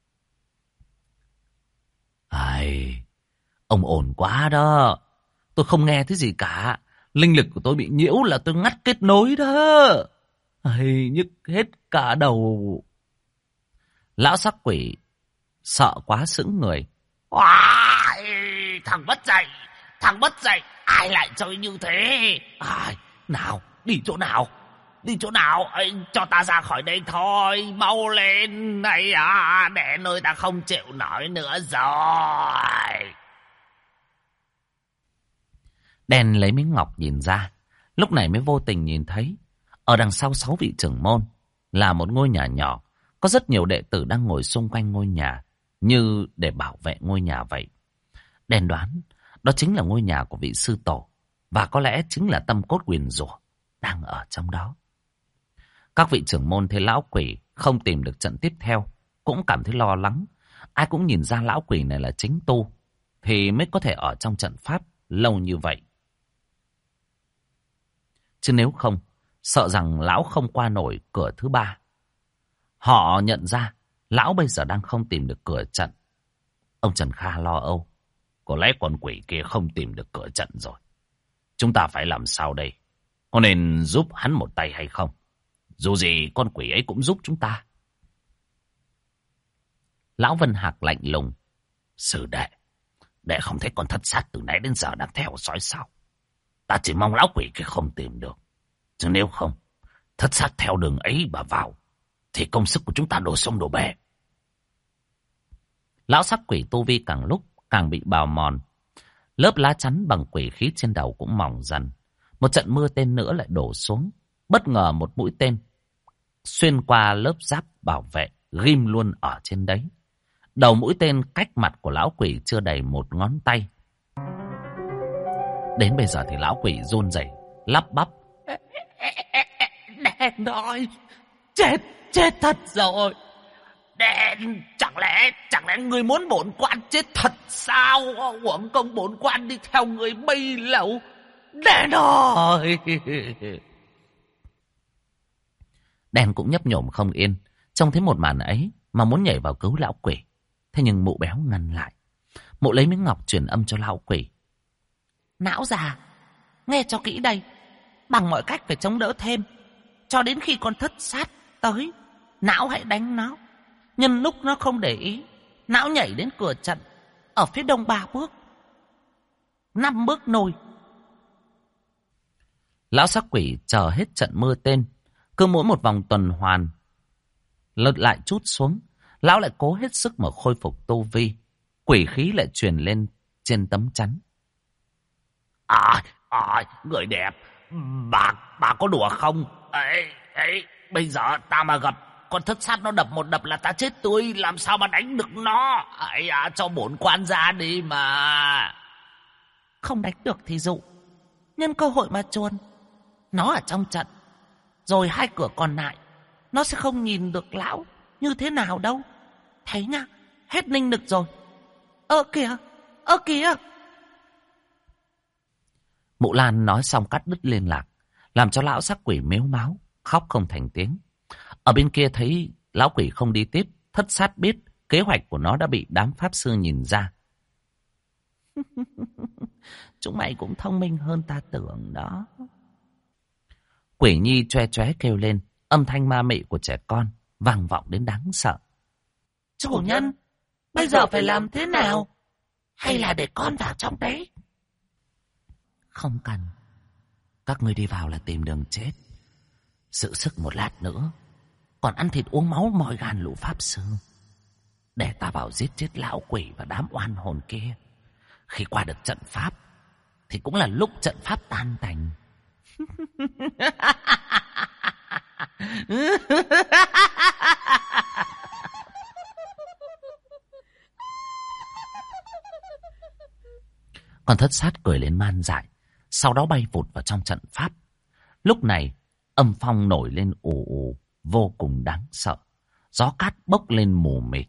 Ai, ông ổn quá đó. Tôi không nghe thấy gì cả. Linh lực của tôi bị nhiễu là tôi ngắt kết nối đó. Ai, nhức hết cả đầu. Lão sắc quỷ sợ quá sững người. Thằng bất dậy, ai lại chơi như thế? Nào, đi chỗ nào? Cho ta ra khỏi đây thôi, mau lên. Này để nơi ta không chịu nổi nữa rồi. Đen lấy miếng ngọc nhìn ra, lúc này mới vô tình nhìn thấy Ở đằng sau 6 vị trưởng môn là một ngôi nhà nhỏ. Có rất nhiều đệ tử đang ngồi xung quanh ngôi nhà như để bảo vệ ngôi nhà vậy. Đen đoán đó chính là ngôi nhà của vị sư tổ. Và có lẽ chính là tâm cốt nguyền rủa đang ở trong đó. Các vị trưởng môn thấy lão quỷ không tìm được trận tiếp theo cũng cảm thấy lo lắng. Ai cũng nhìn ra lão quỷ này là chính tu thì mới có thể ở trong trận pháp lâu như vậy. Chứ nếu không, sợ rằng lão không qua nổi cửa thứ 3. Họ nhận ra lão bây giờ đang không tìm được cửa trận. Ông Trần Kha lo âu. Có lẽ con quỷ kia không tìm được cửa trận rồi. Chúng ta phải làm sao đây? Có nên giúp hắn một tay hay không? Dù gì con quỷ ấy cũng giúp chúng ta. Lão Vân Hạc lạnh lùng. Sư đệ không thấy con thất sát từ nãy đến giờ đang theo dõi sao? Ta chỉ mong lão quỷ kia không tìm được. Chứ nếu không, thất sát theo đường ấy mà vào, thì công sức của chúng ta đổ sông đổ bể. Lão sắc quỷ tu vi càng lúc càng bị bào mòn. Lớp lá chắn bằng quỷ khí trên đầu cũng mỏng dần. Một trận mưa tên nữa lại đổ xuống. Bất ngờ một mũi tên xuyên qua lớp giáp bảo vệ, ghim luôn ở trên đấy. Đầu mũi tên cách mặt của lão quỷ chưa đầy một ngón tay. Đến bây giờ thì lão quỷ run rẩy, lắp bắp. Đen rồi, chết thật rồi. Đen, chẳng lẽ người muốn bổn quan chết thật sao? Uổng công bổn quan đi theo người bấy lâu. Đen rồi. Đen cũng nhấp nhổm không yên, trông thấy một màn ấy mà muốn nhảy vào cứu lão quỷ. Thế nhưng mụ béo ngăn lại. Mụ lấy miếng ngọc truyền âm cho lão quỷ. Não già, nghe cho kỹ đây. Bằng mọi cách phải chống đỡ thêm, cho đến khi con thất sát tới, não hãy đánh nó. Nhân lúc nó không để ý, não nhảy đến cửa trận ở phía đông 3 bước, 5 bước nồi. Lão sắc quỷ chờ hết trận mưa tên. Cứ mỗi một vòng tuần hoàn lật lại chút xuống, lão lại cố hết sức mà khôi phục tu vi. Quỷ khí lại truyền lên trên tấm chắn. Người đẹp, bà có đùa không? Ấy, bây giờ ta mà gặp con thất sát nó đập một đập là ta chết tươi, làm sao mà đánh được nó? Cho bổn quan ra đi mà. Không đánh được thì dụ, nhân cơ hội mà chuồn. Nó ở trong trận, rồi 2 cửa còn lại, nó sẽ không nhìn được lão như thế nào đâu. Thấy nha, hết ninh lực rồi. Ơ kìa. Mụ Lan nói xong cắt đứt liên lạc, làm cho lão sắc quỷ mếu máo, khóc không thành tiếng. Ở bên kia thấy lão quỷ không đi tiếp, thất sát biết kế hoạch của nó đã bị đám pháp sư nhìn ra. Chúng mày cũng thông minh hơn ta tưởng đó. Quỷ nhi choe choé kêu lên, âm thanh ma mị của trẻ con vang vọng đến đáng sợ. Chủ nhân, bây giờ phải làm thế nào? Hay là để con vào trong đấy? Không cần. Các ngươi đi vào là tìm đường chết. Giữ sức một lát nữa, còn ăn thịt uống máu moi gan lũ pháp sư. Để ta vào giết chết lão quỷ và đám oan hồn kia. Khi qua được trận pháp thì cũng là lúc trận pháp tan tành. Con thất sát cười lên man dại, sau đó bay vụt vào trong trận pháp. Lúc này âm phong nổi lên ù ù, vô cùng đáng sợ. Gió cát bốc lên mù mịt.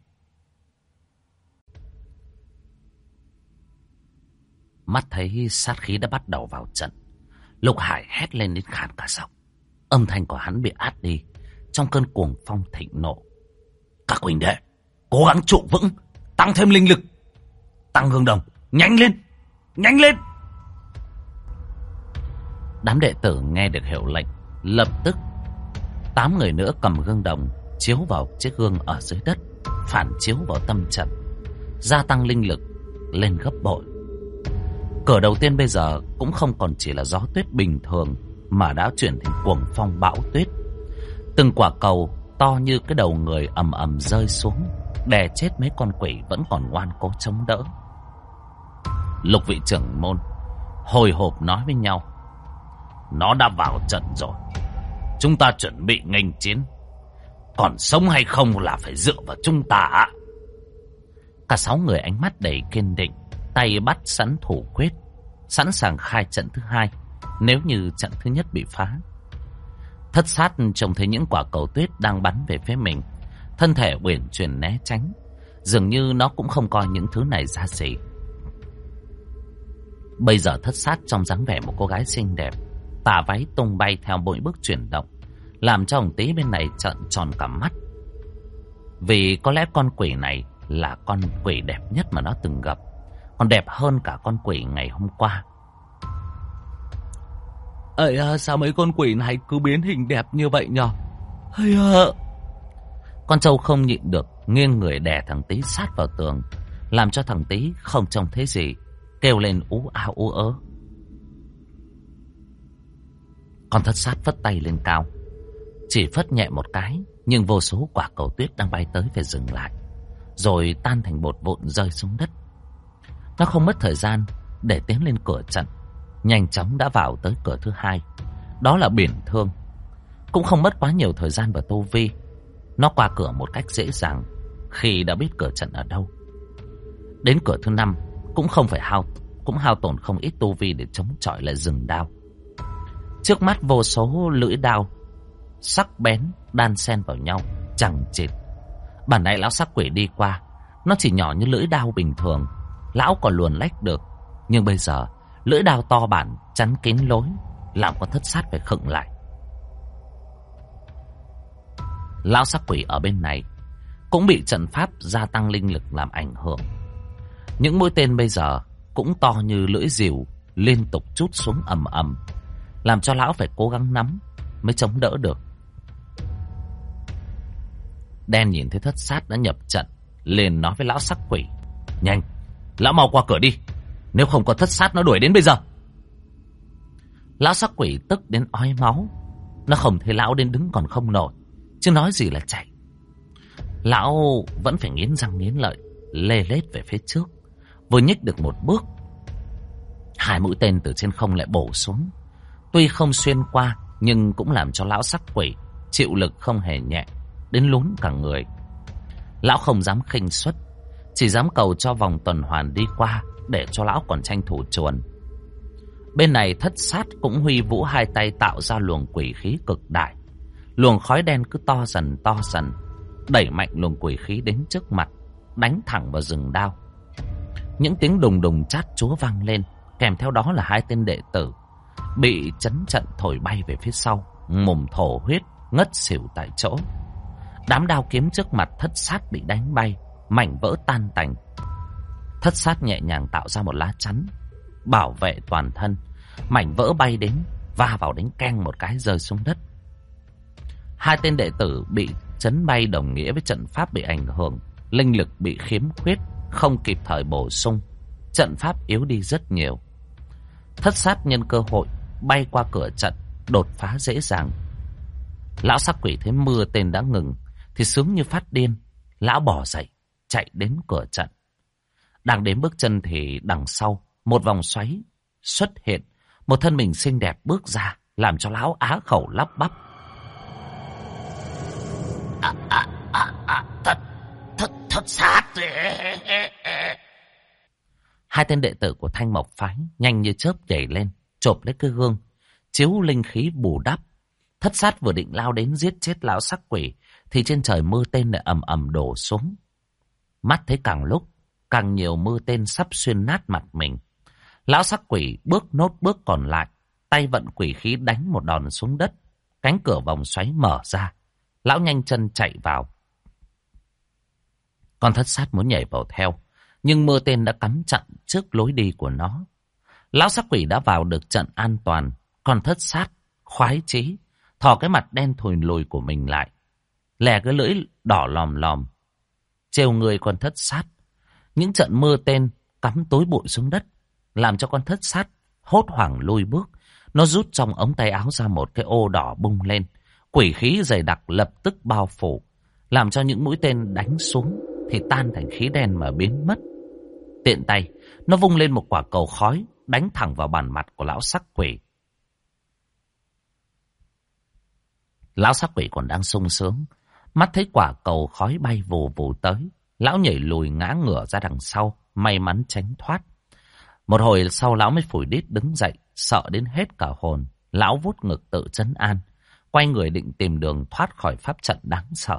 Mắt thấy sát khí đã bắt đầu vào trận, Lục Hải hét lên đến khàn cả giọng. Âm thanh của hắn bị át đi trong cơn cuồng phong thịnh nộ. Các huynh đệ, cố gắng trụ vững, tăng thêm linh lực. Tăng hương đồng, nhanh lên, nhanh lên. Đám đệ tử nghe được hiệu lệnh, lập tức 8 người nữa cầm gương đồng chiếu vào chiếc gương ở dưới đất, phản chiếu vào tâm trận, gia tăng linh lực lên gấp bội. Cửa đầu tiên bây giờ cũng không còn chỉ là gió tuyết bình thường, mà đã chuyển thành cuồng phong bão tuyết. Từng quả cầu to như cái đầu người ầm ầm rơi xuống, đè chết mấy con quỷ vẫn còn ngoan cố chống đỡ. Lục vị trưởng môn hồi hộp nói với nhau. Nó đã vào trận rồi, chúng ta chuẩn bị nghênh chiến. Còn sống hay không là phải dựa vào chúng ta. Cả 6 người ánh mắt đầy kiên định, tay bắt sẵn thủ quyết, sẵn sàng khai trận thứ hai nếu như trận thứ nhất bị phá. Thất sát trông thấy những quả cầu tuyết đang bắn về phía mình, thân thể uyển chuyển né tránh, dường như nó cũng không coi những thứ này ra gì. Bây giờ thất sát trong dáng vẻ một cô gái xinh đẹp, tà váy tung bay theo mỗi bước chuyển động, làm cho ông tí bên này trợn tròn cả mắt. Vì có lẽ con quỷ này là con quỷ đẹp nhất mà nó từng gặp, còn đẹp hơn cả con quỷ ngày hôm qua. Ây sao mấy con quỷ này cứ biến hình đẹp như vậy nhờ? Con trâu không nhịn được, nghiêng người đè thằng tí sát vào tường, làm cho thằng tí không trông thấy gì, kêu lên ú a ú ớ. Con thất sát phất tay lên cao, chỉ phất nhẹ một cái, nhưng vô số quả cầu tuyết đang bay tới phải dừng lại, rồi tan thành bột vụn rơi xuống đất. Nó không mất thời gian để tiến lên cửa trận, nhanh chóng đã vào tới cửa thứ hai, đó là biển thương. Cũng không mất quá nhiều thời gian và tu vi, nó qua cửa một cách dễ dàng khi đã biết cửa trận ở đâu. Đến cửa thứ 5 cũng không phải hao tổn không ít tu vi để chống chọi lại rừng đao. Trước mắt vô số lưỡi đao sắc bén đan xen vào nhau, chằng chịt. Bản nãy lão sắc quỷ đi qua, nó chỉ nhỏ như lưỡi đao bình thường, lão còn luồn lách được, nhưng bây giờ lưỡi đao to bản chắn kín lối, làm con thất sát phải khựng lại. Lão sắc quỷ ở bên này cũng bị trận pháp gia tăng linh lực làm ảnh hưởng. Những mũi tên bây giờ cũng to như lưỡi rìu, liên tục trút xuống ầm ầm, làm cho lão phải cố gắng nắm mới chống đỡ được. Đen nhìn thấy thất sát đã nhập trận, liền nói với lão sắc quỷ: Nhanh, lão mau qua cửa đi, nếu không có thất sát nó đuổi đến bây giờ. Lão sắc quỷ tức đến ói máu, nó không thấy lão đến đứng còn không nổi, chứ nói gì là chạy. Lão vẫn phải nghiến răng nghiến lợi, lê lết về phía trước. Vừa nhích được một bước, 2 mũi tên từ trên không lại bổ xuống. Tuy không xuyên qua, nhưng cũng làm cho lão sắc quỷ chịu lực không hề nhẹ, đến lún cả người. Lão không dám khinh suất, chỉ dám cầu cho vòng tuần hoàn đi qua, để cho lão còn tranh thủ chuồn. Bên này thất sát cũng huy vũ 2 tay tạo ra luồng quỷ khí cực đại. Luồng khói đen cứ to dần, đẩy mạnh luồng quỷ khí đến trước mặt, đánh thẳng vào rừng đao. Những tiếng đùng đùng chát chúa vang lên, kèm theo đó là 2 tên đệ tử bị chấn trận thổi bay về phía sau, mồm thổ huyết, ngất xỉu tại chỗ. Đám đao kiếm trước mặt thất sát bị đánh bay, mảnh vỡ tan tành. Thất sát nhẹ nhàng tạo ra một lá chắn bảo vệ toàn thân, mảnh vỡ bay đến, va vào đánh keng một cái rơi xuống đất. 2 tên đệ tử bị chấn bay đồng nghĩa với trận pháp bị ảnh hưởng, linh lực bị khiếm khuyết, không kịp thời bổ sung, trận pháp yếu đi rất nhiều. Thất sát nhân cơ hội bay qua cửa trận, đột phá dễ dàng. Lão sắc quỷ thấy mưa tên đã ngừng thì sướng như phát điên, lão bỏ dậy chạy đến cửa trận. Đang đến bước chân thì đằng sau một vòng xoáy xuất hiện, một thân mình xinh đẹp bước ra, làm cho lão á khẩu lắp bắp. Thất sát. 2 tên đệ tử của Thanh Mộc phái nhanh như chớp nhảy lên, chộp lấy cái gương chiếu linh khí bù đắp. Thất sát vừa định lao đến giết chết lão sắc quỷ thì trên trời mưa tên lại ầm ầm đổ xuống. Mắt thấy càng lúc càng nhiều mưa tên sắp xuyên nát mặt mình. Lão sắc quỷ bước nốt bước còn lại, tay vận quỷ khí đánh một đòn xuống đất. Cánh cửa vòng xoáy mở ra, lão nhanh chân chạy vào. Con thất sát muốn nhảy vào theo, nhưng mưa tên đã cắm chặn trước lối đi của nó. Lão sắc quỷ đã vào được trận an toàn, con thất sát khoái chí thò cái mặt đen thùi lùi của mình lại, lè cái lưỡi đỏ lòm lòm trêu người con thất sát. Những trận mưa tên cắm tối bụi xuống đất, làm cho con thất sát hốt hoảng lùi bước. Nó rút trong ống tay áo ra một cái ô đỏ bung lên, quỷ khí dày đặc lập tức bao phủ, làm cho những mũi tên đánh xuống thì tan thành khí đen mà biến mất. Tiện tay nó vung lên một quả cầu khói, đánh thẳng vào bàn mặt của lão sắc quỷ. Lão sắc quỷ còn đang sung sướng, mắt thấy quả cầu khói bay vù vù tới. Lão nhảy lùi ngã ngửa ra đằng sau, may mắn tránh thoát. Một hồi sau lão mới phủi đít đứng dậy, sợ đến hết cả hồn. Lão vuốt ngực tự trấn an, quay người định tìm đường thoát khỏi pháp trận đáng sợ.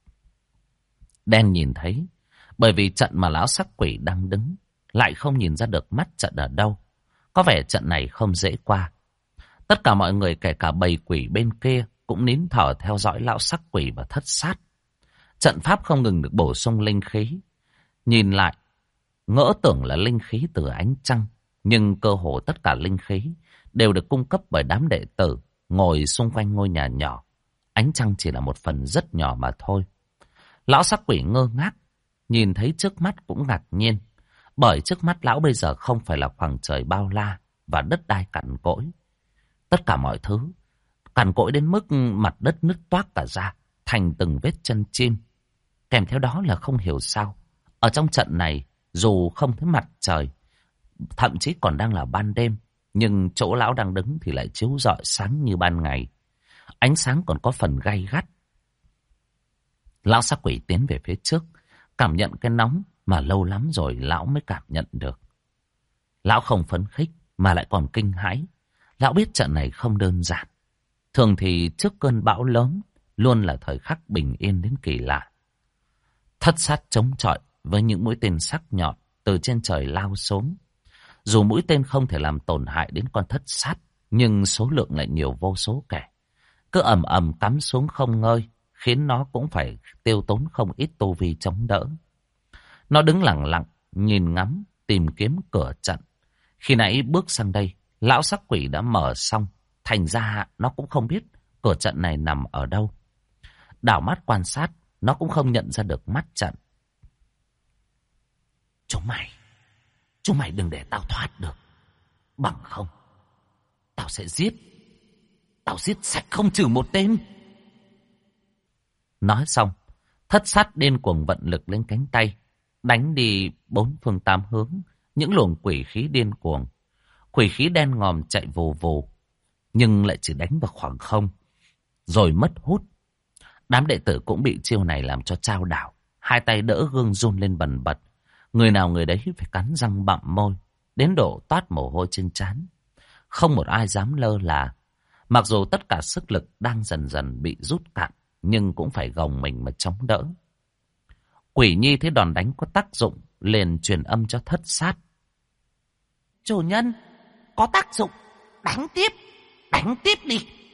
Đen nhìn thấy, bởi vì trận mà lão sắc quỷ đang đứng, lại không nhìn ra được mắt trận ở đâu. Có vẻ trận này không dễ qua. Tất cả mọi người kể cả bầy quỷ bên kia cũng nín thở theo dõi lão sắc quỷ và thất sát. Trận pháp không ngừng được bổ sung linh khí. Nhìn lại, ngỡ tưởng là linh khí từ ánh trăng, nhưng cơ hồ tất cả linh khí đều được cung cấp bởi đám đệ tử ngồi xung quanh ngôi nhà nhỏ. Ánh trăng chỉ là một phần rất nhỏ mà thôi. Lão sắc quỷ ngơ ngác, nhìn thấy trước mắt cũng ngạc nhiên, bởi trước mắt lão bây giờ không phải là khoảng trời bao la và đất đai cằn cỗi. Tất cả mọi thứ cằn cỗi đến mức mặt đất nứt toác cả ra, thành từng vết chân chim. Kèm theo đó là không hiểu sao, ở trong trận này, dù không thấy mặt trời, thậm chí còn đang là ban đêm, nhưng chỗ lão đang đứng thì lại chiếu rọi sáng như ban ngày. Ánh sáng còn có phần gay gắt. Lão sắc quỷ tiến về phía trước, cảm nhận cái nóng mà lâu lắm rồi lão mới cảm nhận được. Lão không phấn khích mà lại còn kinh hãi. Lão biết trận này không đơn giản. Thường thì trước cơn bão lớn luôn là thời khắc bình yên đến kỳ lạ. Thất sát chống chọi với những mũi tên sắc nhọn từ trên trời lao xuống. Dù mũi tên không thể làm tổn hại đến con thất sát, nhưng số lượng lại nhiều vô số kể. Cứ ầm ầm cắm xuống không ngơi, khiến nó cũng phải tiêu tốn không ít tu vi chống đỡ. Nó đứng lặng lặng, nhìn ngắm, tìm kiếm cửa trận. Khi nãy bước sang đây, lão sắc quỷ đã mở xong, thành ra nó cũng không biết cửa trận này nằm ở đâu. Đảo mắt quan sát, nó cũng không nhận ra được mắt trận. Chúng mày đừng để tao thoát được. Bằng không, tao sẽ giết. Tao giết sạch không trừ một tên. Nói xong, thất sát điên cuồng vận lực lên cánh tay, đánh đi bốn phương tám hướng những luồng quỷ khí điên cuồng. Quỷ khí đen ngòm chạy vù vù, nhưng lại chỉ đánh vào khoảng không, rồi mất hút. Đám đệ tử cũng bị chiêu này làm cho chao đảo, hai tay đỡ gương run lên bần bật. Người nào người đấy phải cắn răng bặm môi, đến độ toát mồ hôi trên trán. Không một ai dám lơ là. Mặc dù tất cả sức lực đang dần dần bị rút cạn, nhưng cũng phải gồng mình mà chống đỡ. Quỷ nhi thấy đòn đánh có tác dụng, liền truyền âm cho thất sát. Chủ nhân, có tác dụng, đánh tiếp đi.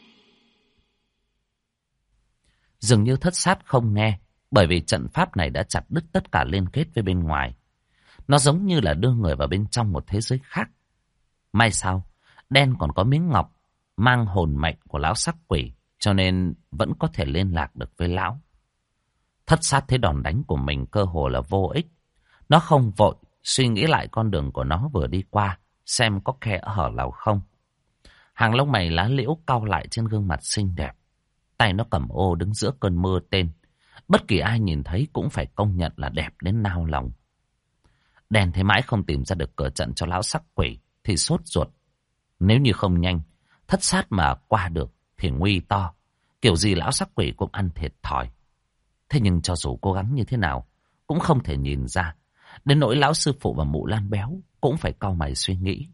Dường như thất sát không nghe, bởi vì trận pháp này đã chặt đứt tất cả liên kết với bên ngoài. Nó giống như là đưa người vào bên trong một thế giới khác. May sao, đen còn có miếng ngọc mang hồn mệnh của lão sắc quỷ, cho nên vẫn có thể liên lạc được với lão. Thất sát thấy đòn đánh của mình cơ hồ là vô ích. Nó không vội suy nghĩ lại con đường của nó vừa đi qua, xem có khe hở nào không. Hàng lông mày lá liễu cau lại trên gương mặt xinh đẹp. Tay nó cầm ô đứng giữa cơn mưa tên. Bất kỳ ai nhìn thấy cũng phải công nhận là đẹp đến nao lòng. Đen thấy mãi không tìm ra được cửa trận cho lão sắc quỷ thì sốt ruột. Nếu như không nhanh, thất sát mà qua được thì nguy to. Kiểu gì lão sắc quỷ cũng ăn thiệt thòi. Thế nhưng cho dù cố gắng như thế nào cũng không thể nhìn ra. Đến nỗi lão sư phụ và mụ Lan béo cũng phải cau mày suy nghĩ.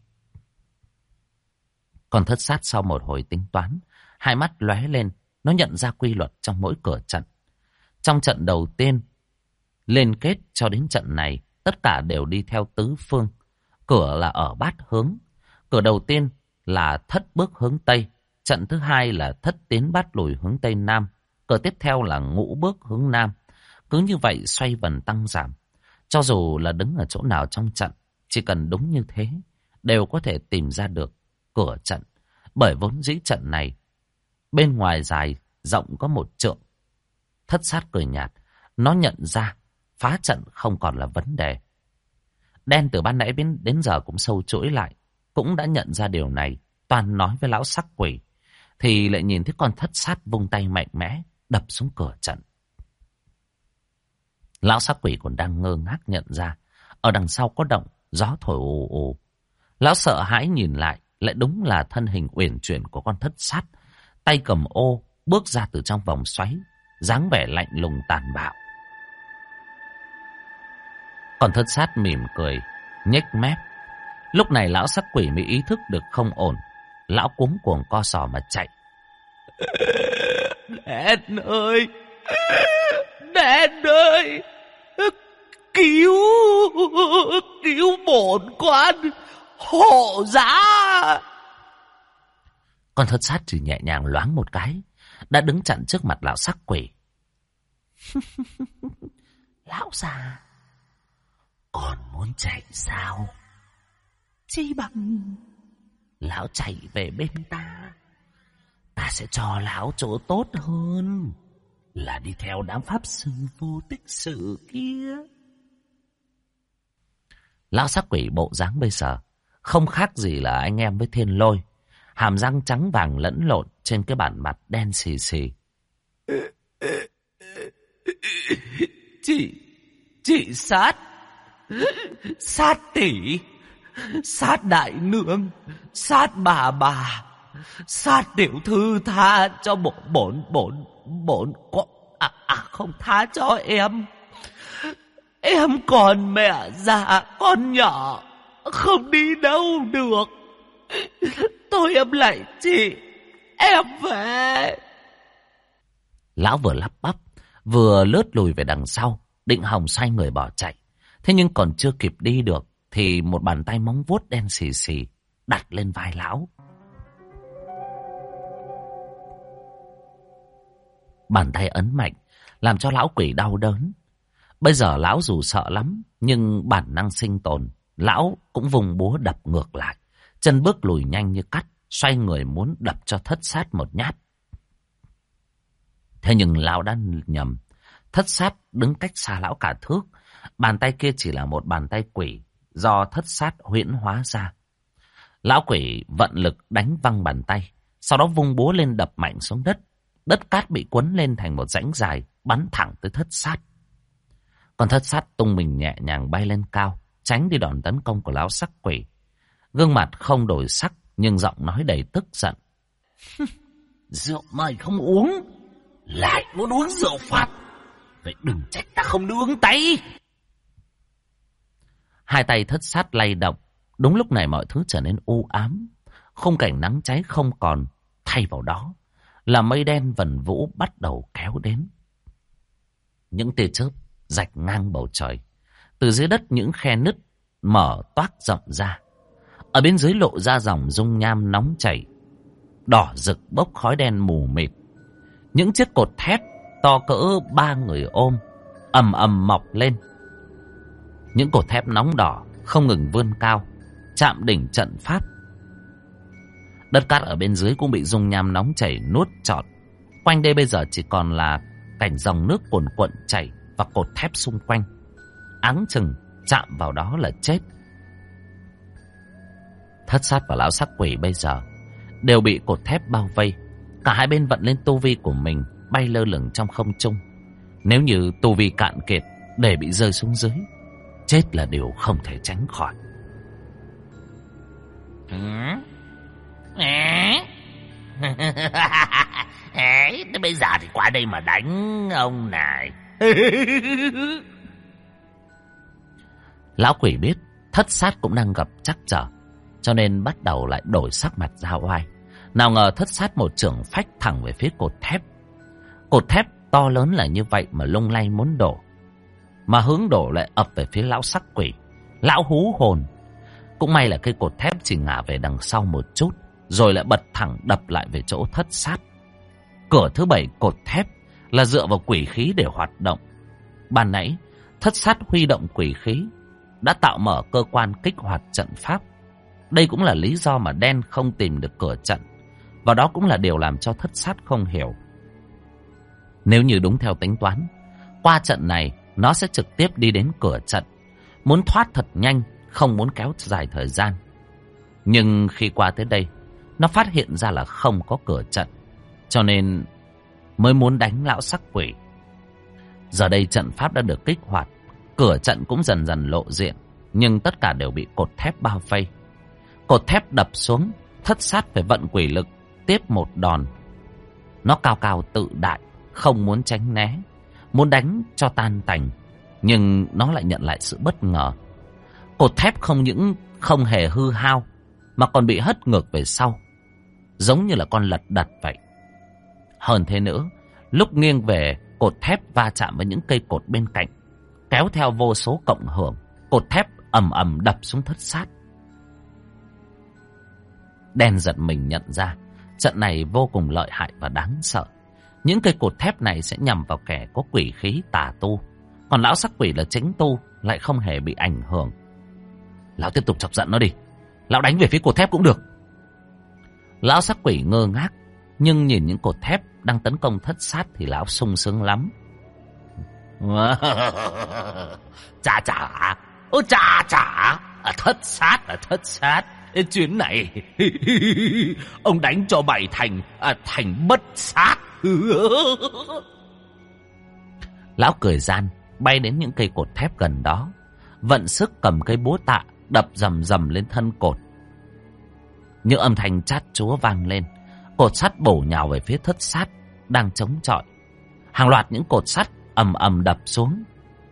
Còn thất sát sau một hồi tính toán, hai mắt lóe lên, nó nhận ra quy luật trong mỗi cửa trận. Trong trận đầu tiên liên kết cho đến trận này, tất cả đều đi theo tứ phương. Cửa là ở bát hướng. Cửa đầu tiên là thất bước hướng Tây. Trận thứ hai là thất tiến bát lùi hướng Tây Nam. Cửa tiếp theo là ngũ bước hướng Nam. Cứ như vậy xoay vần tăng giảm. Cho dù là đứng ở chỗ nào trong trận, chỉ cần đúng như thế, đều có thể tìm ra được cửa trận. Bởi vốn dĩ trận này, bên ngoài dài, rộng có 1 trượng. Thất sát cười nhạt, nó nhận ra phá trận không còn là vấn đề. Đen từ ban nãy đến giờ cũng sâu chuỗi lại, cũng đã nhận ra điều này. Toàn nói với lão sắc quỷ, thì lại nhìn thấy con thất sát vung tay mạnh mẽ, đập xuống cửa trận. Lão sắc quỷ còn đang ngơ ngác nhận ra, ở đằng sau có động, gió thổi ù ù. Lão sợ hãi nhìn lại đúng là thân hình uyển chuyển của con thất sát. Tay cầm ô, bước ra từ trong vòng xoáy, dáng vẻ lạnh lùng tàn bạo. Còn thất sát mỉm cười, nhếch mép. Lúc này lão sắc quỷ mới ý thức được không ổn. Lão cuống cuồng co sò mà chạy. Đen ơi! Đen ơi! Cứu! Cứu bổn quan! Hộ giá! Con thất sát chỉ nhẹ nhàng loáng một cái, đã đứng chặn trước mặt lão sắc quỷ. Lão già, còn muốn chạy sao? Chi bằng lão chạy về bên ta, ta sẽ cho lão chỗ tốt hơn là đi theo đám pháp sư vô tích sự kia. Lão sắc quỷ bộ dáng bây giờ không khác gì là anh em với Thiên Lôi, hàm răng trắng vàng lẫn lộn trên cái bản mặt đen xì xì. Chị sát! Sát tỷ! Sát đại nương! Sát bà! Sát tiểu thư tha cho bổn không tha cho em. Em còn mẹ già con nhỏ, không đi đâu được. Tôi em lại chị, em về. Lão vừa lắp bắp, vừa lướt lùi về đằng sau, định hòng xoay người bỏ chạy. Thế nhưng còn chưa kịp đi được thì một bàn tay móng vuốt đen xì xì đặt lên vai lão. Bàn tay ấn mạnh làm cho lão quỷ đau đớn. Bây giờ lão dù sợ lắm, nhưng bản năng sinh tồn, lão cũng vùng búa đập ngược lại, chân bước lùi nhanh như cắt, xoay người muốn đập cho thất sát một nhát. Thế nhưng lão đã nhầm, thất sát đứng cách xa lão cả thước, bàn tay kia chỉ là một bàn tay quỷ do thất sát huyễn hóa ra. Lão quỷ vận lực đánh văng bàn tay, sau đó vung búa lên đập mạnh xuống đất. Đất cát bị quấn lên thành một rãnh dài, bắn thẳng tới thất sát. Còn thất sát tung mình nhẹ nhàng bay lên cao, tránh đi đòn tấn công của lão sắc quỷ. Gương mặt không đổi sắc, nhưng giọng nói đầy tức giận. Rượu mời không uống, lại muốn uống rượu phạt. Vậy đừng trách ta không nương tay. Hai tay thất sát lay động. Đúng lúc này mọi thứ trở nên u ám. Khung cảnh nắng cháy không còn, thay vào đó là mây đen vần vũ bắt đầu kéo đến. Những tia chớp rạch ngang bầu trời. Từ dưới đất những khe nứt mở toác rộng ra. Ở bên dưới lộ ra dòng dung nham nóng chảy, đỏ rực bốc khói đen mù mịt. Những chiếc cột thép to cỡ 3 người ôm ầm ầm mọc lên. Những cột thép nóng đỏ không ngừng vươn cao, chạm đỉnh trận pháp. Đất cát ở bên dưới cũng bị dung nham nóng chảy nuốt trọn. Quanh đây bây giờ chỉ còn là cảnh dòng nước cuồn cuộn chảy và cột thép xung quanh. Áng chừng chạm vào đó là chết. Thất sát và lão sắc quỷ bây giờ đều bị cột thép bao vây. Cả hai bên vận lên tu vi của mình, bay lơ lửng trong không trung. Nếu như tu vi cạn kiệt để bị rơi xuống dưới, chết là điều không thể tránh khỏi. Thế bây giờ thì qua đây mà đánh ông này. Lão quỷ biết thất sát cũng đang gặp trắc trở, cho nên bắt đầu lại đổi sắc mặt ra oai. Nào ngờ thất sát một chưởng phách thẳng về phía cột thép. Cột thép to lớn là như vậy mà lung lay muốn đổ, mà hướng đổ lại ập về phía lão sắc quỷ. Lão hú hồn. Cũng may là cây cột thép chỉ ngả về đằng sau một chút, rồi lại bật thẳng đập lại về chỗ thất sát. Cửa thứ 7 cột thép là dựa vào quỷ khí để hoạt động. Ban nãy thất sát huy động quỷ khí đã tạo mở cơ quan kích hoạt trận pháp. Đây cũng là lý do mà đen không tìm được cửa trận, và đó cũng là điều làm cho thất sát không hiểu. Nếu như đúng theo tính toán, qua trận này nó sẽ trực tiếp đi đến cửa trận, muốn thoát thật nhanh, không muốn kéo dài thời gian. Nhưng khi qua tới đây, nó phát hiện ra là không có cửa trận, cho nên mới muốn đánh lão sắc quỷ. Giờ đây trận pháp đã được kích hoạt, cửa trận cũng dần dần lộ diện, nhưng tất cả đều bị cột thép bao vây. Cột thép đập xuống, thất sát phải vận quỷ lực tiếp một đòn. Nó cao cao tự đại, không muốn tránh né, muốn đánh cho tan tành. Nhưng nó lại nhận lại sự bất ngờ. Cột thép không những không hề hư hao, mà còn bị hất ngược về sau, giống như là con lật đật vậy. Hơn thế nữa, lúc nghiêng về, cột thép va chạm với những cây cột bên cạnh, kéo theo vô số cộng hưởng. Cột thép ầm ầm đập xuống thất sát. Đen giật mình nhận ra trận này vô cùng lợi hại và đáng sợ. Những cây cột thép này sẽ nhằm vào kẻ có quỷ khí tà tu, còn lão sắc quỷ là chính tu lại không hề bị ảnh hưởng. Lão tiếp tục chọc giận nó đi, lão đánh về phía cột thép cũng được. Lão sắc quỷ ngơ ngác, nhưng nhìn những cột thép đang tấn công thất sát thì lão sung sướng lắm. Chà chà, ôi chà chà, thất sát. Chuyến này ông đánh cho mày thành bất sát. Lão cười gian, bay đến những cây cột thép gần đó, vận sức cầm cây búa tạ đập rầm rầm lên thân cột. Những âm thanh chát chúa vang lên, cột sắt bổ nhào về phía thất sát đang chống chọi. Hàng loạt những cột sắt ầm ầm đập xuống.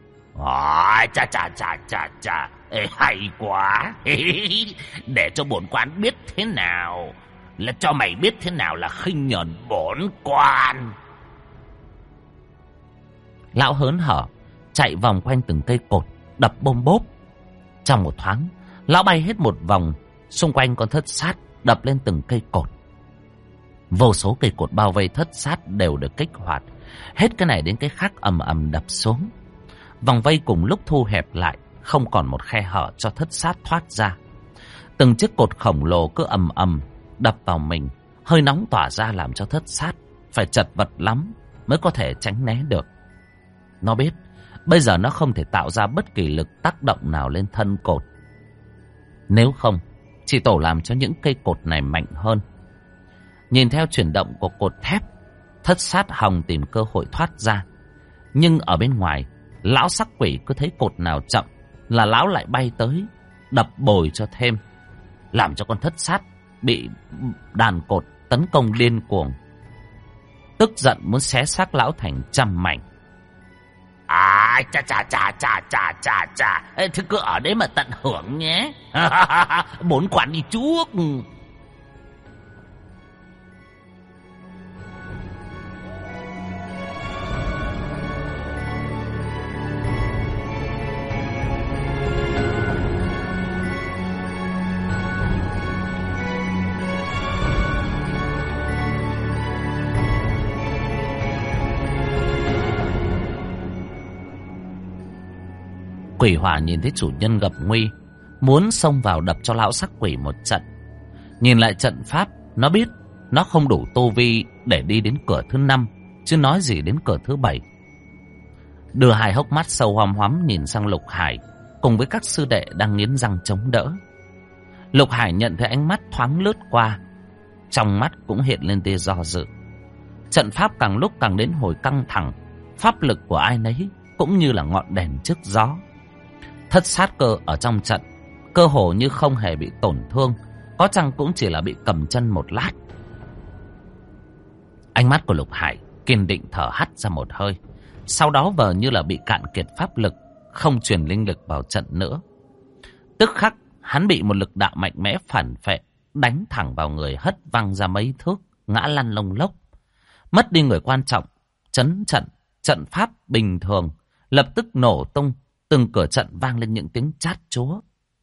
Chà, hay quá. Để cho bổn quan biết thế nào, là cho mày biết thế nào là khinh nhờn bổn quan. Lão hớn hở chạy vòng quanh từng cây cột, đập bôm bốp. Trong một thoáng, lão bay hết một vòng xung quanh con thất sát, đập lên từng cây cột. Vô số cây cột bao vây thất sát đều được kích hoạt, hết cái này đến cái khác ầm ầm đập xuống. Vòng vây cùng lúc thu hẹp lại, không còn một khe hở cho thất sát thoát ra. Từng chiếc cột khổng lồ cứ ầm ầm đập vào mình, hơi nóng tỏa ra làm cho thất sát phải chật vật lắm mới có thể tránh né được. Nó biết bây giờ nó không thể tạo ra bất kỳ lực tác động nào lên thân cột. Nếu không, chỉ tổ làm cho những cây cột này mạnh hơn. Nhìn theo chuyển động của cột thép, thất sát hòng tìm cơ hội thoát ra. Nhưng ở bên ngoài, lão sắc quỷ cứ thấy cột nào chậm là lão lại bay tới, đập bồi cho thêm, làm cho con thất sát bị đàn cột tấn công điên cuồng. Tức giận muốn xé xác lão thành trăm mảnh. Chà. Thế cứ ở đấy mà tận hưởng nhé. Bổn quan đi trước. Quỷ hỏa nhìn thấy chủ nhân gặp nguy, muốn xông vào đập cho lão sắc quỷ một trận. Nhìn lại trận pháp, nó biết nó không đủ tu vi để đi đến cửa thứ 5, chứ nói gì đến cửa thứ 7. Đưa hai hốc mắt sâu hoăm hoắm nhìn sang Lục Hải cùng với các sư đệ đang nghiến răng chống đỡ. Lục Hải nhận thấy ánh mắt thoáng lướt qua, trong mắt cũng hiện lên tia do dự. Trận pháp càng lúc càng đến hồi căng thẳng, pháp lực của ai nấy cũng như là ngọn đèn trước gió. Thất sát cơ ở trong trận cơ hồ như không hề bị tổn thương, có chăng cũng chỉ là bị cầm chân một lát. Ánh mắt của Lục Hải kiên định thở hắt ra một hơi, sau đó vờ như là bị cạn kiệt pháp lực, không truyền linh lực vào trận nữa. Tức khắc hắn bị một lực đạo mạnh mẽ phản phệ đánh thẳng vào người, hất văng ra mấy thước, ngã lăn lông lốc. Mất đi người quan trọng, trận pháp bình thường lập tức nổ tung, từng cửa trận vang lên những tiếng chát chúa.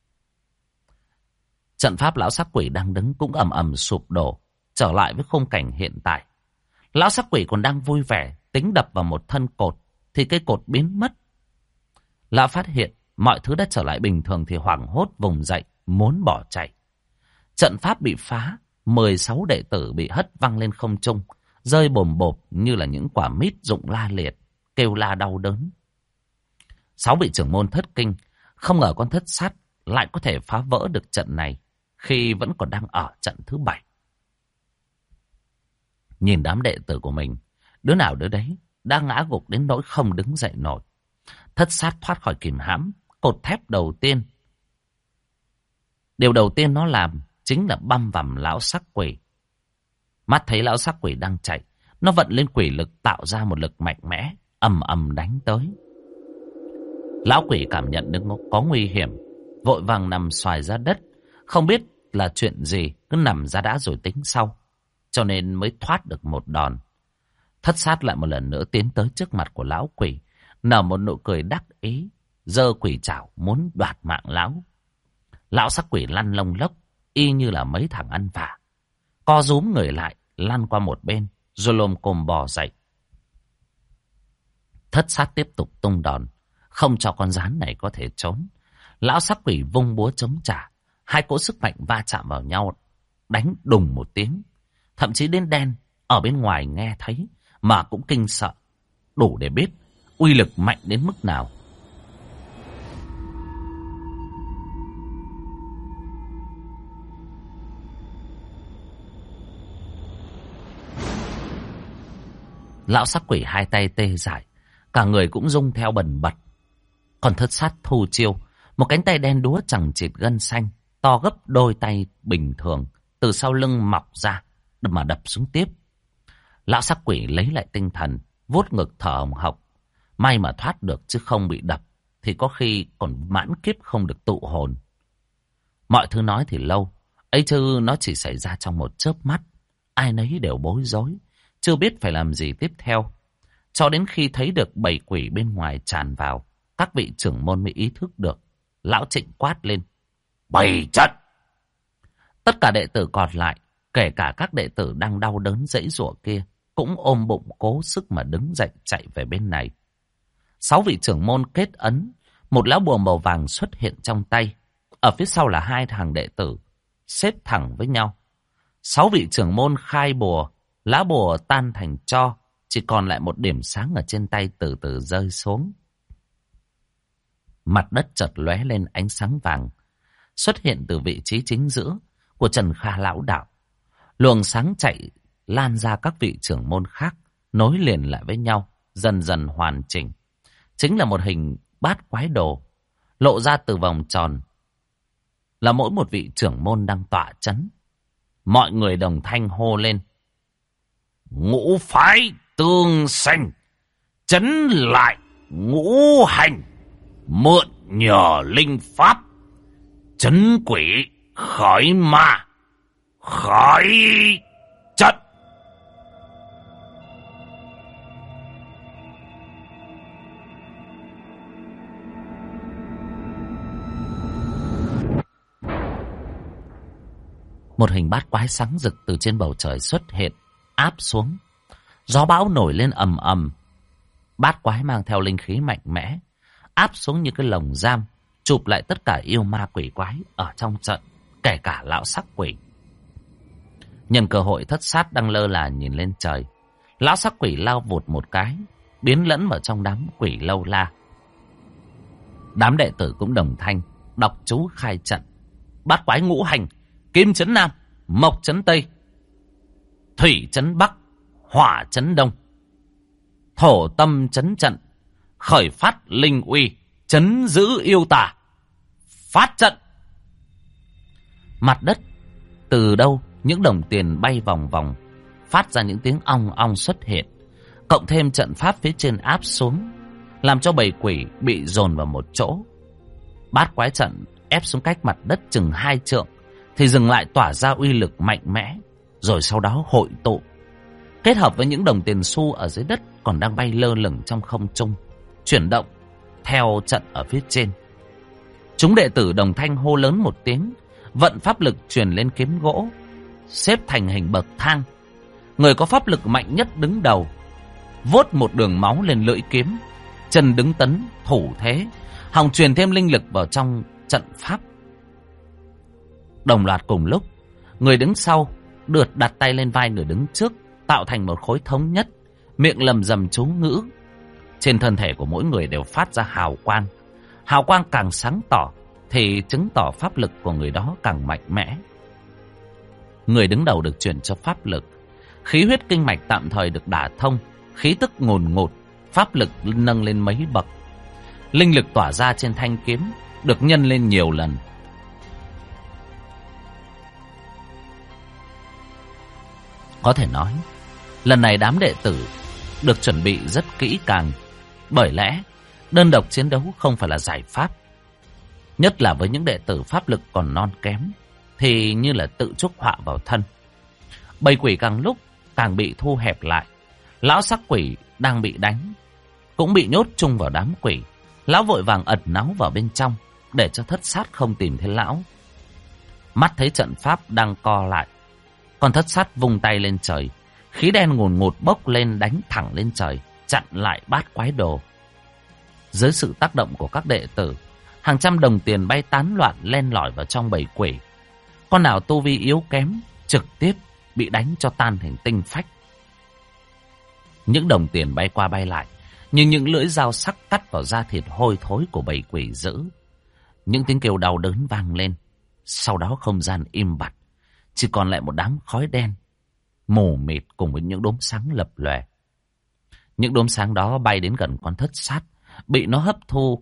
Trận pháp lão sắc quỷ đang đứng cũng ầm ầm sụp đổ, trở lại với khung cảnh hiện tại. Lão sắc quỷ còn đang vui vẻ tính đập vào một thân cột thì cây cột biến mất. Lão phát hiện mọi thứ đã trở lại bình thường thì hoảng hốt vùng dậy muốn bỏ chạy. Trận pháp bị phá, 16 đệ tử bị hất văng lên không trung, rơi bồm bộp như là những quả mít rụng la liệt, kêu la đau đớn. 6 vị trưởng môn thất kinh, không ngờ con thất sát lại có thể phá vỡ được trận này khi vẫn còn đang ở trận thứ 7. Nhìn đám đệ tử của mình, đứa nào đứa đấy đã ngã gục đến nỗi không đứng dậy nổi. Thất sát thoát khỏi kìm hãm, cột thép đầu tiên. Điều đầu tiên nó làm chính là băm vằm lão sắc quỷ. Mắt thấy lão sắc quỷ đang chạy, Nó vận lên quỷ lực tạo ra một lực mạnh mẽ, ầm ầm đánh tới. Lão quỷ cảm nhận được có nguy hiểm, vội vàng nằm xoài ra đất. Không biết là chuyện gì, cứ nằm ra đã rồi tính sau. Cho nên mới thoát được một đòn. Thất sát lại một lần nữa tiến tới trước mặt của lão quỷ, nở một nụ cười đắc ý, giơ quỷ trảo muốn đoạt mạng lão. Lão sắc quỷ lăn lông lốc, y như là mấy thằng ăn vạ. Co rúm người lại, lăn qua một bên, rồi lồm cồm bò dậy. Thất sát tiếp tục tung đòn, không cho con rắn này có thể trốn. Lão sắc quỷ vung búa chống trả, hai cỗ sức mạnh va chạm vào nhau, đánh đùng một tiếng. Thậm chí đến đen ở bên ngoài nghe thấy mà cũng kinh sợ, đủ để biết uy lực mạnh đến mức nào. Lão sắc quỷ hai tay tê dại, cả người cũng rung theo bần bật. Còn thất sát thu chiêu, một cánh tay đen đúa chằng chịt gân xanh, to gấp đôi tay bình thường, từ sau lưng mọc ra mà đập xuống tiếp. Lão sắc quỷ lấy lại tinh thần, vuốt ngực thở hồng hộc. May mà thoát được, chứ không bị đập thì có khi còn mãn kiếp không được tụ hồn. Mọi thứ nói thì lâu, ấy chứ nó chỉ xảy ra trong một chớp mắt. Ai nấy đều bối rối, chưa biết phải làm gì tiếp theo. Cho đến khi thấy được bầy quỷ bên ngoài tràn vào, các vị trưởng môn mới ý thức được. Lão Trịnh quát lên: bày trận! Tất cả đệ tử còn lại, kể cả các đệ tử đang đau đớn giãy giụa kia, cũng ôm bụng cố sức mà đứng dậy chạy về bên này. 6 vị trưởng môn kết ấn, một lá bùa màu vàng xuất hiện trong tay. Ở phía sau là 2 hàng đệ tử xếp thẳng với nhau. 6 vị trưởng môn khai bùa, lá bùa tan thành tro, chỉ còn lại một điểm sáng ở trên tay từ từ rơi xuống. Mặt đất chợt lóe lên ánh sáng vàng, xuất hiện từ vị trí chính giữa của Trần Kha lão đạo. Luồng sáng chạy lan ra các vị trưởng môn khác, nối liền lại với nhau, dần dần hoàn chỉnh. Chính là một hình bát quái đồ, lộ ra từ vòng tròn là mỗi một vị trưởng môn đang tọa chấn. Mọi người đồng thanh hô lên: ngũ phái tương sanh, chấn lại ngũ hành, mượn nhờ linh pháp, chấn quỷ khởi ma, khởi trận. Một hình bát quái sáng rực từ trên bầu trời xuất hiện, áp xuống. Gió bão nổi lên ầm ầm. Bát quái mang theo linh khí mạnh mẽ, áp xuống như cái lồng giam, chụp lại tất cả yêu ma quỷ quái ở trong trận, kể cả lão sắc quỷ. Nhân cơ hội, thất sát đang lơ là nhìn lên trời. Lão sắc quỷ lao vụt một cái, biến lẫn vào trong đám quỷ lâu la. Đám đệ tử cũng đồng thanh đọc chú khai trận. Bát quái ngũ hành: kim chấn nam, mộc chấn tây, thủy chấn bắc, hỏa chấn đông, thổ tâm chấn trận, khởi phát linh uy, chấn giữ yêu tà, phát trận. Mặt đất từ đâu những đồng tiền bay vòng vòng, phát ra những tiếng ong ong xuất hiện, cộng thêm trận pháp phía trên áp xuống, làm cho bầy quỷ bị dồn vào một chỗ. Bát quái trận ép xuống cách mặt đất chừng 2 trượng thì dừng lại, tỏa ra uy lực mạnh mẽ, rồi sau đó hội tụ, kết hợp với những đồng tiền xu ở dưới đất còn đang bay lơ lửng trong không trung, chuyển động theo trận ở phía trên. Chúng đệ tử đồng thanh hô lớn một tiếng, vận pháp lực truyền lên kiếm gỗ, xếp thành hình bậc thang. Người có pháp lực mạnh nhất đứng đầu, vuốt một đường máu lên lưỡi kiếm, chân đứng tấn thủ thế, hòng truyền thêm linh lực vào trong trận pháp. Đồng loạt cùng lúc, người đứng sau đặt tay lên vai người đứng trước, tạo thành một khối thống nhất, miệng lầm rầm chú ngữ. Trên thân thể của mỗi người đều phát ra hào quang. Hào quang càng sáng tỏ thì chứng tỏ pháp lực của người đó càng mạnh mẽ. Người đứng đầu được truyền cho pháp lực, khí huyết kinh mạch tạm thời được đả thông, khí tức ngùn ngụt, pháp lực nâng lên mấy bậc. Linh lực tỏa ra trên thanh kiếm được nhân lên nhiều lần. Có thể nói, Lần này đám đệ tử được chuẩn bị rất kỹ càng, bởi lẽ đơn độc chiến đấu không phải là giải pháp. Nhất là với những đệ tử pháp lực còn non kém, thì như là tự chuốc họa vào thân. Bầy quỷ càng lúc càng bị thu hẹp lại. Lão sắc quỷ đang bị đánh, cũng bị nhốt chung vào đám quỷ. Lão vội vàng ẩn náu vào bên trong, để cho thất sát không tìm thấy lão. Mắt thấy trận pháp đang co lại, con thất sát vung tay lên trời, khí đen ngùn ngụt bốc lên đánh thẳng lên trời, chặn lại bát quái đồ. Dưới sự tác động của các đệ tử, hàng trăm đồng tiền bay tán loạn len lỏi vào trong bầy quỷ. Con nào tu vi yếu kém trực tiếp bị đánh cho tan thành tinh phách. Những đồng tiền bay qua bay lại, như những lưỡi dao sắc cắt vào da thịt hôi thối của bầy quỷ dữ. Những tiếng kêu đau đớn vang lên. Sau đó không gian im bặt, chỉ còn lại một đám khói đen mù mịt cùng với những đốm sáng lập lòe. Những đốm sáng đó bay đến gần con thất sát, bị nó hấp thu.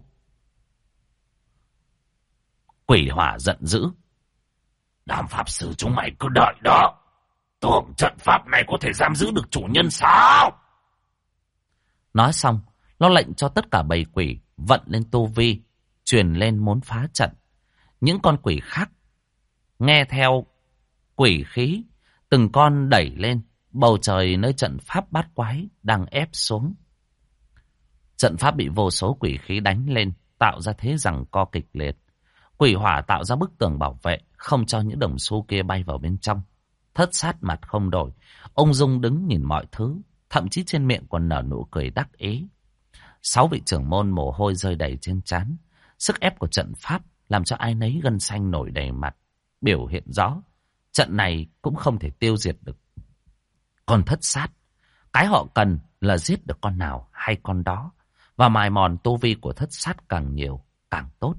Quỷ hỏa giận dữ: Đám pháp sư chúng mày cứ đợi đó. Tưởng trận pháp này có thể giam giữ được chủ nhân sao? Nói xong, nó lệnh cho tất cả bầy quỷ vận lên tu vi, truyền lên muốn phá trận. Những con quỷ khác nghe theo quỷ khí, từng con đẩy lên bầu trời nơi trận pháp bát quái đang ép xuống. Trận pháp bị vô số quỷ khí đánh lên, tạo ra thế giằng co kịch liệt. Quỷ hỏa tạo ra bức tường bảo vệ, không cho những đồng xu kia bay vào bên trong. Thất sát mặt không đổi, ông Dung đứng nhìn mọi thứ, thậm chí trên miệng còn nở nụ cười đắc ý. 6 vị trưởng môn mồ hôi rơi đầy trên trán. Sức ép của trận pháp làm cho ai nấy gân xanh nổi đầy mặt, biểu hiện rõ trận này cũng không thể tiêu diệt được con thất sát. Cái họ cần là giết được con nào hay con đó, và mài mòn tu vi của thất sát càng nhiều càng tốt.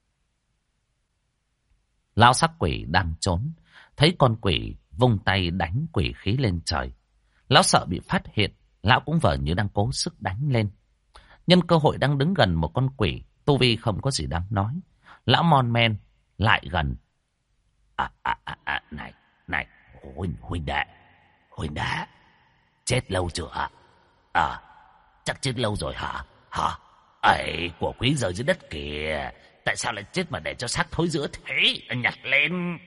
Lão sắc quỷ đang trốn, thấy con quỷ vung tay đánh quỷ khí lên trời. Lão sợ bị phát hiện, lão cũng vờ như đang cố sức đánh lên. Nhân cơ hội đang đứng gần một con quỷ, tu vi không có gì đáng nói, lão mon men lại gần. Này, huynh đệ, chết lâu chưa? Chắc chết lâu rồi hả? Ấy, của quý rơi dưới đất kìa. Tại sao lại chết mà để cho xác thối rữa thế? Nhặt lên.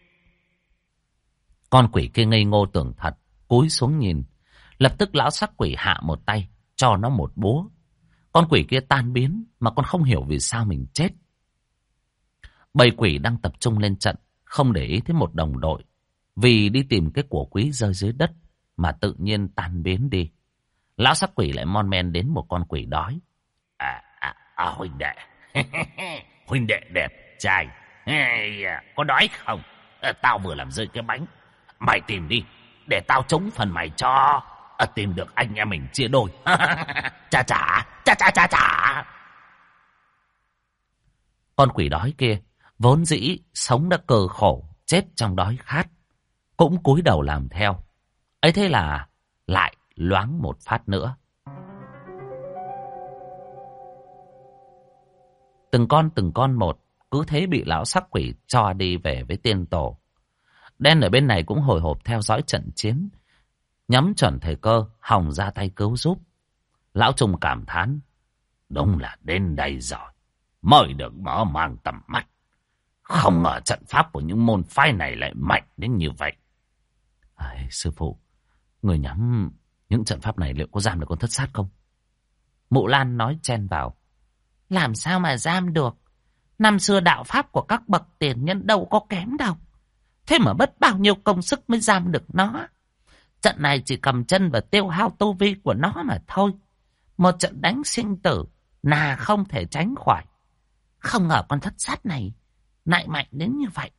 Con quỷ kia ngây ngô tưởng thật, cúi xuống nhìn. Lập tức lão sắc quỷ hạ một tay, cho nó một búa. Con quỷ kia tan biến, mà con không hiểu vì sao mình chết. Bầy quỷ đang tập trung lên trận, không để ý tới một đồng đội, vì đi tìm cái của quý rơi dưới đất mà tự nhiên tan biến đi. Lão sắc quỷ lại mon men đến một con quỷ đói. Huynh đệ. Huynh đệ đẹp trai. Có đói không? Tao vừa làm rơi cái bánh. Mày tìm đi, để tao chống phần mày cho. Tìm được anh em mình chia đôi. Chà. Con quỷ đói kia vốn dĩ sống đã cơ khổ, chết trong đói khát, cũng cúi đầu làm theo. Ấy thế là lại loáng một phát nữa. Từng con một, cứ thế bị lão sắc quỷ cho đi về với tiên tổ. Đen ở bên này cũng hồi hộp theo dõi trận chiến, nhắm chuẩn thời cơ hòng ra tay cứu giúp. Lão Trung cảm thán: đúng là đến đây rồi mới được mở mang tầm mắt. Không ngờ trận pháp của những môn phái này lại mạnh đến như vậy. Sư phụ, người nhắm những trận pháp này liệu có giam được con thất sát không? Mụ Lan nói chen vào. Làm sao mà giam được? Năm xưa đạo pháp của các bậc tiền nhân đâu có kém đâu. Thế mà mất bao nhiêu công sức mới giam được nó. Trận này chỉ cầm chân và tiêu hao tu vi của nó mà thôi. Một trận đánh sinh tử là không thể tránh khỏi. Không ngờ con thất sát này lại mạnh đến như vậy.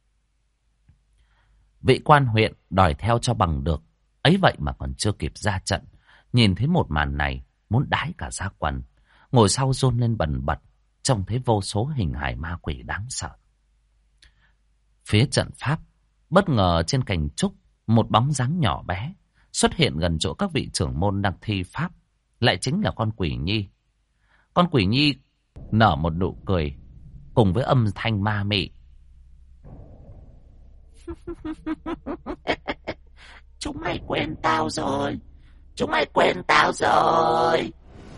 Vị quan huyện đòi theo cho bằng được, ấy vậy mà còn chưa kịp ra trận, nhìn thấy một màn này muốn đái cả da quần. Ngồi sau run lên bần bật, trông thấy vô số hình hài ma quỷ đáng sợ. Phía trận pháp, bất ngờ trên cành trúc, một bóng dáng nhỏ bé xuất hiện gần chỗ các vị trưởng môn đang thi pháp, lại chính là con quỷ nhi. Con quỷ nhi nở một nụ cười cùng với âm thanh ma mị. Chúng mày quên tao rồi. Chúng mày quên tao rồi.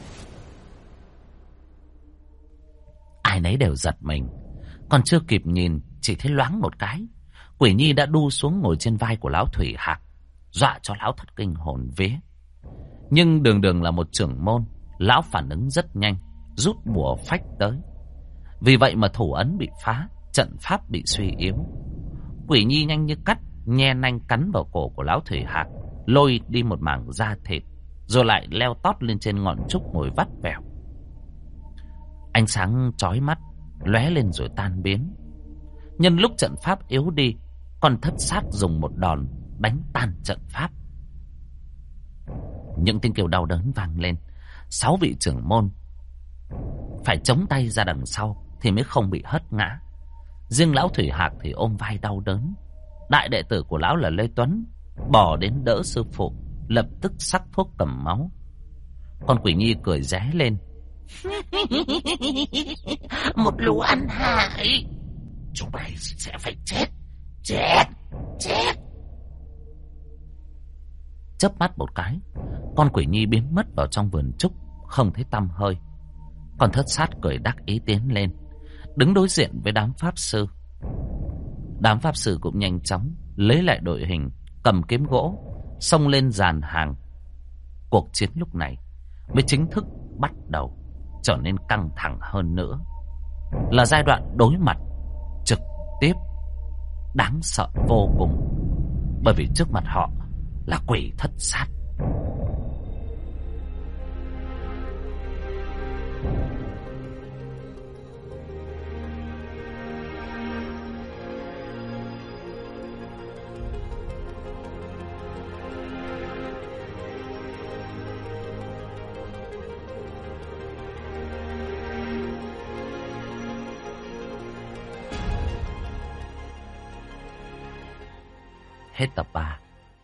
Ai nấy đều giật mình. Còn chưa kịp nhìn, chỉ thấy loáng một cái, Quỷ Nhi đã đu xuống ngồi trên vai của lão Thủy Hạc, dọa cho lão thất kinh hồn vía. Nhưng đường đường là một trưởng môn, lão phản ứng rất nhanh, rút bùa phách tới. Vì vậy mà thủ ấn bị phá, trận pháp bị suy yếu. Quỷ Nhi nhanh như cắt, nhe nanh cắn vào cổ của lão Thủy Hạc, lôi đi một mảng da thịt, rồi lại leo tót lên trên ngọn trúc ngồi vắt vẻo. Ánh sáng chói mắt lóe lên rồi tan biến. Nhân lúc trận pháp yếu đi, con thất sát dùng một đòn đánh tan trận pháp. Những tiếng kêu đau đớn vang lên. 6 vị trưởng môn phải chống tay ra đằng sau thì mới không bị hất ngã. Riêng lão Thủy Hạc thì ôm vai đau đớn. Đại đệ tử của lão là Lê Tuấn bỏ đến đỡ sư phụ, lập tức sắc thuốc cầm máu. Con Quỷ Nhi cười ré lên. Một lũ ăn hại. Chúng mày sẽ phải chết. Chết. Chớp mắt một cái, con Quỷ Nhi biến mất vào trong vườn trúc, không thấy tăm hơi. Con thất sát cười đắc ý tiến lên, đứng đối diện với đám pháp sư. Đám pháp sư cũng nhanh chóng lấy lại đội hình, cầm kiếm gỗ, xông lên dàn hàng. Cuộc chiến lúc này mới chính thức bắt đầu, trở nên căng thẳng hơn nữa. Là giai đoạn đối mặt trực tiếp, đáng sợ vô cùng. Bởi vì trước mặt họ là quỷ thất sát. Hết tập 3.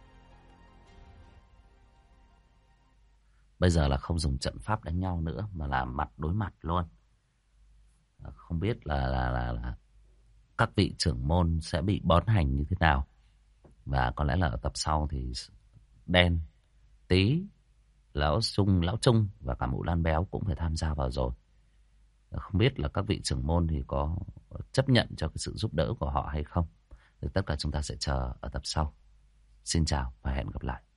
Bây giờ là không dùng trận pháp đánh nhau nữa, mà là mặt đối mặt luôn. Không biết là các vị trưởng môn sẽ bị bón hành như thế nào. Và có lẽ là ở tập sau thì Đen, Tí, Lão Trung và cả Mụ Lan Béo cũng phải tham gia vào rồi. Không biết là các vị trưởng môn thì có chấp nhận cho cái sự giúp đỡ của họ hay không. Thì tất cả chúng ta sẽ chờ ở tập sau. Xin chào và hẹn gặp lại.